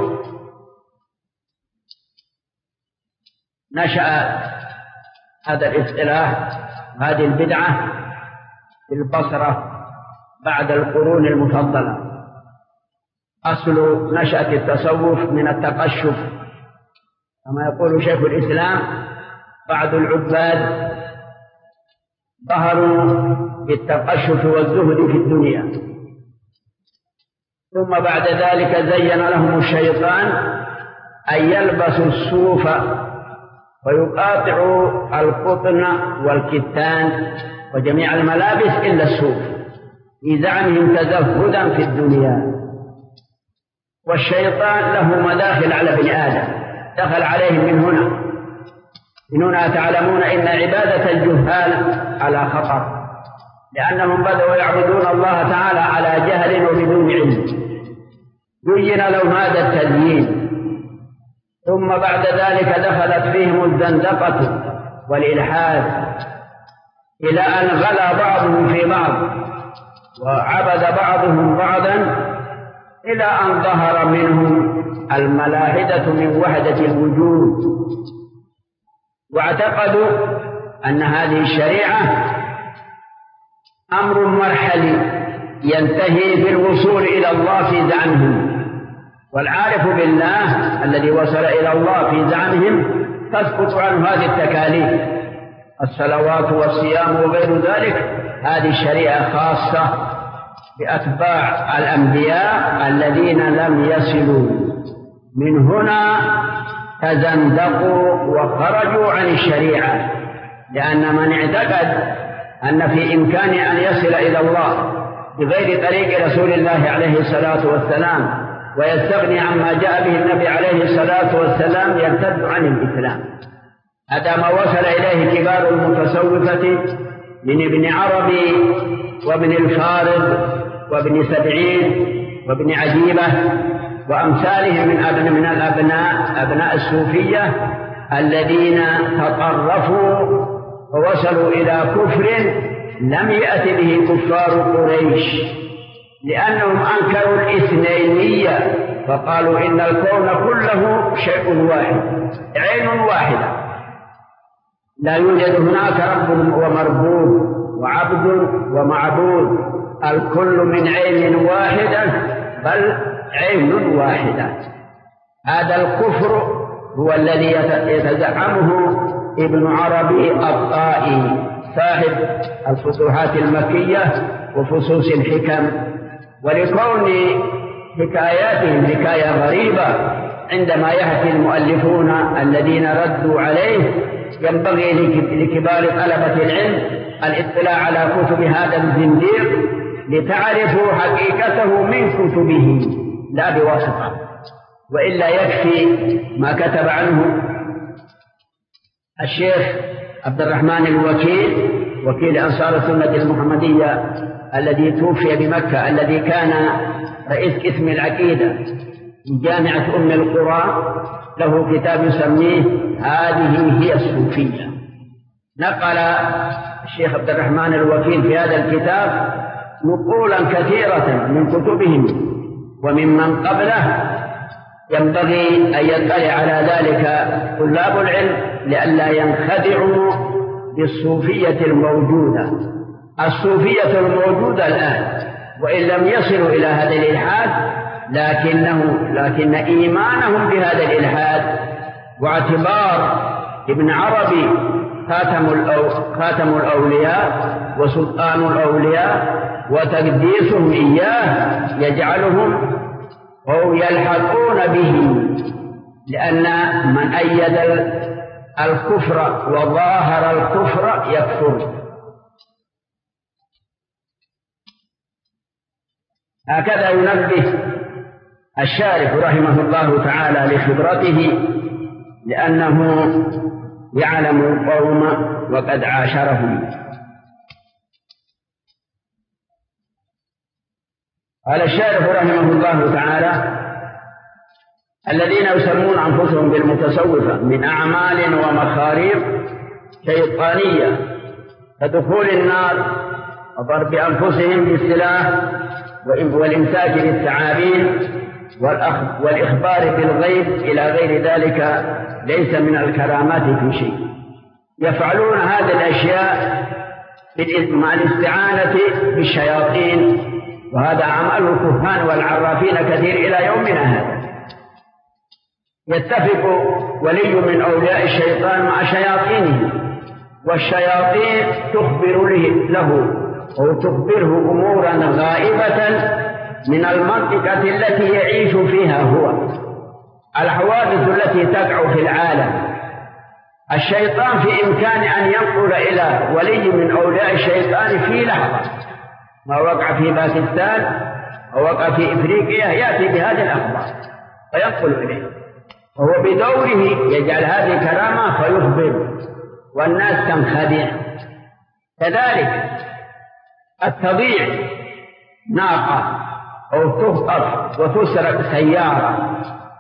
نشأ هذا الاصطلاح هذه البدعة في البصرة بعد القرون المفضلة. أصل نشأة التصوف من التقشف، كما يقول شيخ الإسلام بعض العباد ظهروا بالتقشف والزهد في الدنيا، ثم بعد ذلك زين لهم الشيطان أن يلبسوا الصوف ويقاطعوا القطن والكتان وجميع الملابس إلا الصوف في زعمهم تزهدا في الدنيا. والشيطان له مداخل على ابن آدم، دخل عليهم من هنا إننا تعلمون إن عبادة الجهال على خطر، لأنهم بدأوا يعبدون الله تعالى على جهل وبدون علم، زين لهم هذا التزيين، ثم بعد ذلك دخلت فيهم الزندقة والإلحاد إلى أن غلا بعضهم في بعض وعبد بعضهم بعضا، إلى أن ظهر منهم الملاحدة من وحدة الوجود، واعتقدوا أن هذه الشريعة أمر مرحلي ينتهي بالوصول إلى الله في زعمهم، والعارف بالله الذي وصل إلى الله في زعمهم تسقط عنه هذه التكاليف، الصلوات والصيام وغير ذلك. هذه الشريعة خاصة بأتباع الأنبياء الذين لم يصلوا، من هنا تزندقوا وخرجوا عن الشريعة، لأن من اعتقد أن في إمكانه أن يصل إلى الله بغير طريق رسول الله عليه الصلاة والسلام ويستغني عما جاء به النبي عليه الصلاة والسلام يرتد عن الإسلام. هذا ما وصل إليه كبار المتصوفة من ابن عربي وابن الفارض وابن سبعين وابن عجيبة وأمثالهم من أبناء من الأبناء أبناء الصوفية الذين تطرفوا ووصلوا إلى كفر لم يأت به كفار قريش، لأنهم أنكروا الاثنينية فقالوا إن الكون كله شيء واحد، عين واحدة، لا يوجد هناك رب ومربوب وعبد ومعبود، الكل من عين واحدة بل عين واحدة. هذا الكفر هو الذي يتزعمه ابن عربي الطائي صاحب الفتوحات المكية وفصوص الحكم، ولكون حكاياتهم حكاية غريبة عندما يأتي المؤلفون الذين ردوا عليه ينبغي لكبار طلبة العلم الاطلاع على كتب هذا الزنديق لتعرفوا حقيقته من كتبه لا بواسطة، وإلا يكفي ما كتب عنه الشيخ عبد الرحمن الوكيل وكيل أنصار السنة المحمدية الذي توفي بمكة، الذي كان رئيس قسم العقيدة في جامعة أم القرى، له كتاب يسميه هذه هي الصوفية. نقل الشيخ عبد الرحمن الوكيل في هذا الكتاب نقولا كثيرة من كتبهم وممن قبله، ينبغي أن يطلع على ذلك طلاب العلم لئلا ينخدعوا بالصوفية الموجودة. الصوفية الموجودة الآن وإن لم يصلوا إلى هذا الإلحاد لكنه لكن إيمانهم بهذا الإلحاد واعتبار ابن عربي خاتم الأو... خاتم الأولياء وسلطان الأولياء وتقديسهم إياه يجعلهم أو يلحقون به، لأن من أيد الكفر وظاهر الكفر يكفر. هكذا ينبه الشارح رحمه الله تعالى لخبرته، لأنه يعلم القوم وقد عاشرهم. قال الشارح رحمه الله تعالى: الذين يسمون أنفسهم بالمتصوفة من أعمال ومخاريق شيطانية كدخول النار وضرب أنفسهم بالسلاح والإمساك بالثعابين والإخبار بالغيب إلى غير ذلك ليس من الكرامات في شيء. يفعلون هذه الأشياء مع الاستعانة بالشياطين، وهذا عمل الكهان والعرافين كثير إلى يومنا هذا. يتفق ولي من أولياء الشيطان مع شياطينه، والشياطين تخبر له أو تخبره أمورا غائبة من المنطقة التي يعيش فيها هو، الحوادث التي تقع في العالم. الشيطان في إمكان أن ينقل إلى ولي من أولياء الشيطان في لحظة ما وقع في باكستان أو وقع في إفريقيا، يأتي بهذه الأخبار فينقل إليه، وهو بدوره يجعل هذه كرامة فيخبر والناس تنخدع. كذلك التضيع ناقة أو تخطف وتسرق سيارة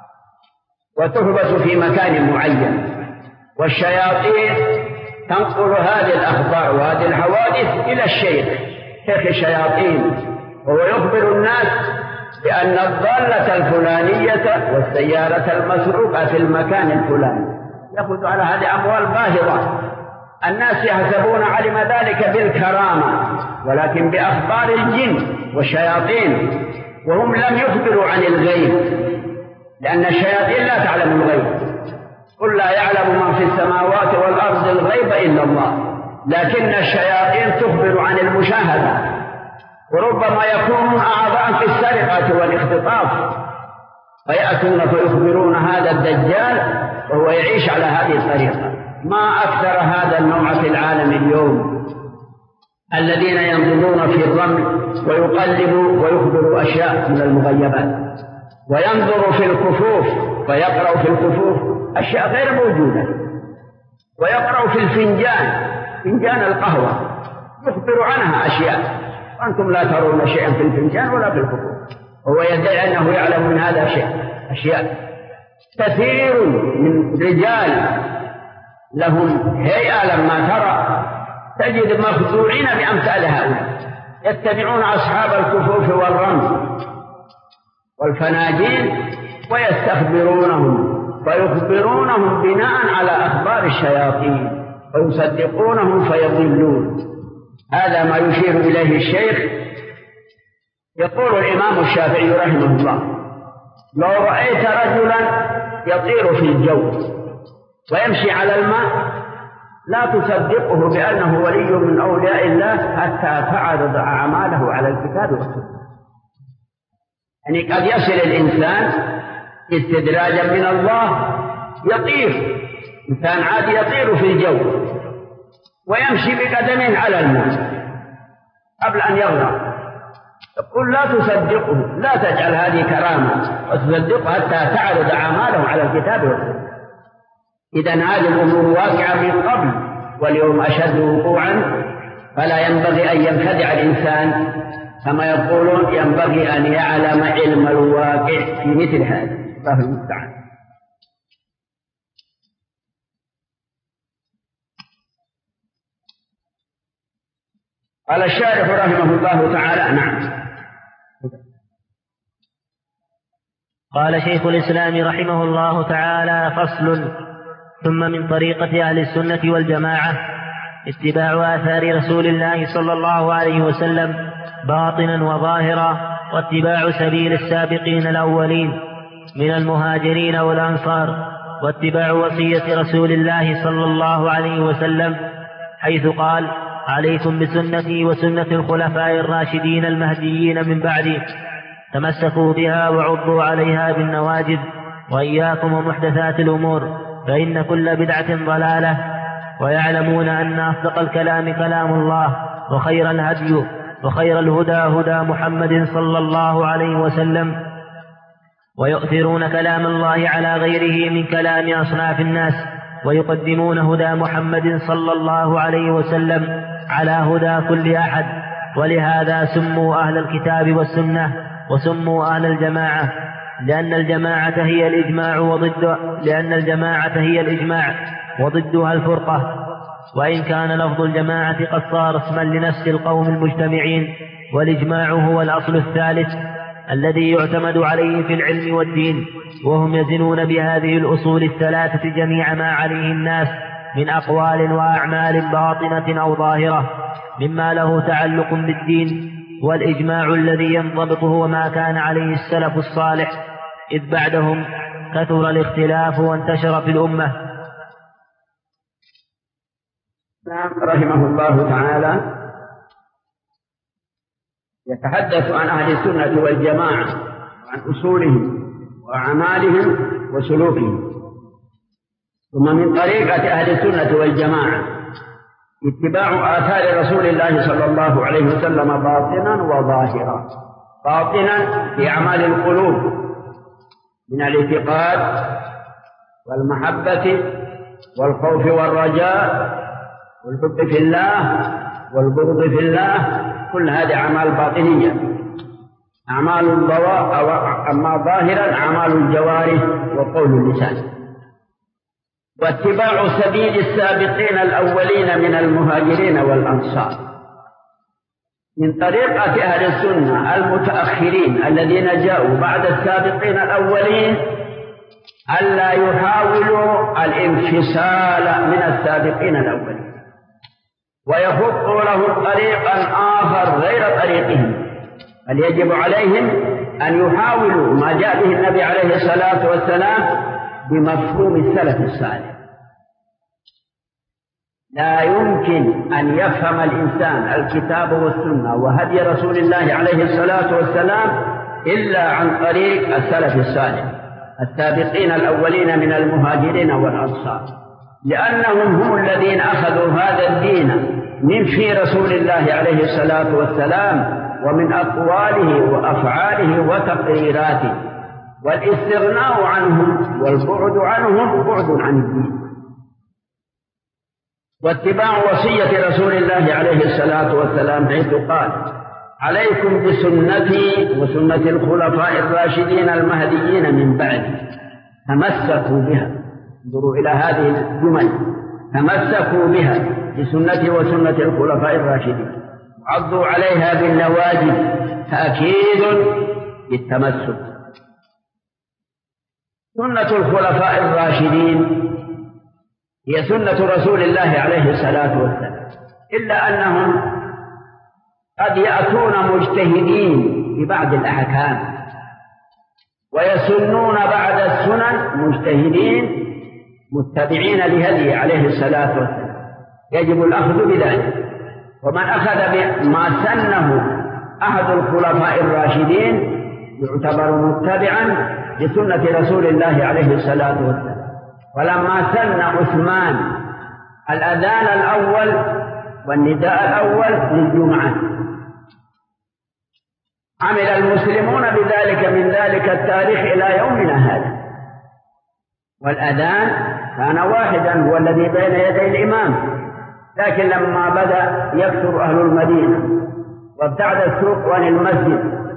وتحبس في مكان معين، والشياطين تنقل هذه الأخبار وهذه الحوادث إلى الشيخ شيخ الشياطين، وهو يخبر الناس بأن الضالة الفلانية والسيارة المسروقة في المكان الفلاني، يأخذ على هذه أموال باهظة. الناس يحسبون علم ذلك بالكرامة، ولكن بأخبار الجن والشياطين، وهم لم يخبروا عن الغيب، لأن الشياطين لا تعلم الغيب. قل لا يعلم من في السماوات والأرض الغيب إلا الله، لكن الشياطين تخبر عن المشاهدة، وربما يكونون أعضاء في السرقة والاختطاف، فيأتون فيخبرون هذا الدجال وهو يعيش على هذه الطريقة. ما أكثر هذا النوع في العالم اليوم، الذين ينظرون في الرمل ويقلبوا ويخبروا أشياء من المغيبات، وينظر في الكفوف ويقرأ في الكفوف أشياء غير موجودة، ويقرأ في الفنجان فنجان القهوة يخبر عنها أشياء وأنتم لا ترون شيئا في الفنجان ولا في الكفوف، وهو يدعي أنه يعلم من هذا شيء أشياء. كثير من رجال لهم هيئة لما ترى تجد مخدوعين بأمثال هؤلاء، يتبعون أصحاب الكفوف والرمل والفناجين ويستخبرونهم فيخبرونهم بناء على أخبار الشياطين ويصدقونهم فيضلون. هذا ما يشير إليه الشيخ. يقول الإمام الشافعي رحمه الله: لو رأيت رجلا يطير في الجو ويمشي على الماء لا تصدقه بأنه ولي من أولياء الله حتى تعرض أعماله على الكتاب والسنة. يعني قد يصل الإنسان استدراجا من الله يطير، إنسان عادي يطير في الجو ويمشي بقدمه على الماء قبل أن يغرق، يقول لا تصدقه، لا تجعل هذه كرامة وتصدقه حتى تعرض أعماله على الكتاب والسنة. إذن هذه الأمور واقعة من قبل واليوم أشد وقوعا، فلا ينبغي أن ينخدع الإنسان كما يقولون، ينبغي أن يعلم علم الواقع في مثل هذا. الله المستعان. قال الشارح رحمه الله تعالى: نعم. قال شيخ الإسلام رحمه الله تعالى: فصل. ثم من طريقة أهل السنة والجماعة اتباع آثار رسول الله صلى الله عليه وسلم باطنا وظاهرا، واتباع سبيل السابقين الأولين من المهاجرين والأنصار، واتباع وصية رسول الله صلى الله عليه وسلم حيث قال: عليكم بسنتي وسنة الخلفاء الراشدين المهديين من بعدي، تمسكوا بها وعضوا عليها بالنواجذ، وإياكم ومحدثات الأمور، فإن كل بدعة ضلالة. ويعلمون أن أصدق الكلام كلام الله، وخير الهدي وخير الهدى هدى محمد صلى الله عليه وسلم، ويؤثرون كلام الله على غيره من كلام أصناف الناس، ويقدمون هدى محمد صلى الله عليه وسلم على هدى كل أحد. ولهذا سموا أهل الكتاب والسنة وسموا أهل الجماعة، لأن الجماعة هي الإجماع وضد لأن الجماعة هي الإجماع وضدها الفرقة. وإن كان لفظ الجماعة قد صار اسما لنفس القوم المجتمعين، والإجماع هو الأصل الثالث الذي يعتمد عليه في العلم والدين، وهم يزنون بهذه الأصول الثلاثة جميع ما عليه الناس من أقوال وأعمال باطنة أو ظاهرة مما له تعلق بالدين. والإجماع الذي ينضبط هو ما كان عليه السلف الصالح، إذ بعدهم كثر الاختلاف وانتشر في الأمة. رحمه الله تعالى يتحدث عن أهل السنة والجماعة وعن أصولهم وأعمالهم وسلوكهم. ثم من طريقة أهل السنة والجماعة اتباع آثار رسول الله صلى الله عليه وسلم باطنا وظاهرا. باطنا في أعمال القلوب من الاعتقاد والمحبة والخوف والرجاء والحب في الله والبغض في الله، كل هذه أعمال باطنية. أعمال الظواهر، أما ظاهرا أعمال الجوارح وقول اللسان. واتباع سبيل السابقين الأولين من المهاجرين والأنصار، من طريقة أهل السنة المتأخرين الذين جاءوا بعد السابقين الأولين ألا يحاولوا الانفصال من السابقين الأولين ويخطوا لهم طريقا آخر غير طريقهم، بل يجب عليهم أن يحاولوا ما جاء به النبي عليه الصلاة والسلام بمفهوم السلف الصالح. لا يمكن أن يفهم الإنسان الكتاب والسنة وهدي رسول الله عليه الصلاة والسلام إلا عن طريق السلف الصالح السابقين الأولين من المهاجرين والأنصار، لأنهم هم الذين أخذوا هذا الدين من في رسول الله عليه الصلاة والسلام ومن أقواله وأفعاله وتقريراته، والاستغناء عنهم والبعد عنهم بعد عن الدين. واتباع وصية رسول الله عليه الصلاة والسلام حيث قال: عليكم بسنتي وسنة الخلفاء الراشدين المهديين من بعدي، تمسكوا بها. انظروا إلى هذه الجمل: تمسكوا بها بسنتي وسنة الخلفاء الراشدين، وعضوا عليها بالنواجذ، تأكيد بالتمسك. سنة الخلفاء الراشدين هي سنة رسول الله عليه الصلاة والسلام، إلا أنهم قد يأتون مجتهدين في بعض الأحكام ويسنون بعد السنن مجتهدين متبعين لهديه عليه الصلاة والسلام، يجب الأخذ بذلك. ومن أخذ بما سنه أحد الخلفاء الراشدين يعتبر متبعا لسنة رسول الله عليه الصلاة والسلام. ولما سن عثمان الأذان الأول والنداء الأول للجمعة عمل المسلمون بذلك من ذلك التاريخ إلى يومنا هذا، والأذان كان واحدا هو الذي بين يدي الإمام. لكن لما بدأ يكثر أهل المدينة وابتعد السوق عن المسجد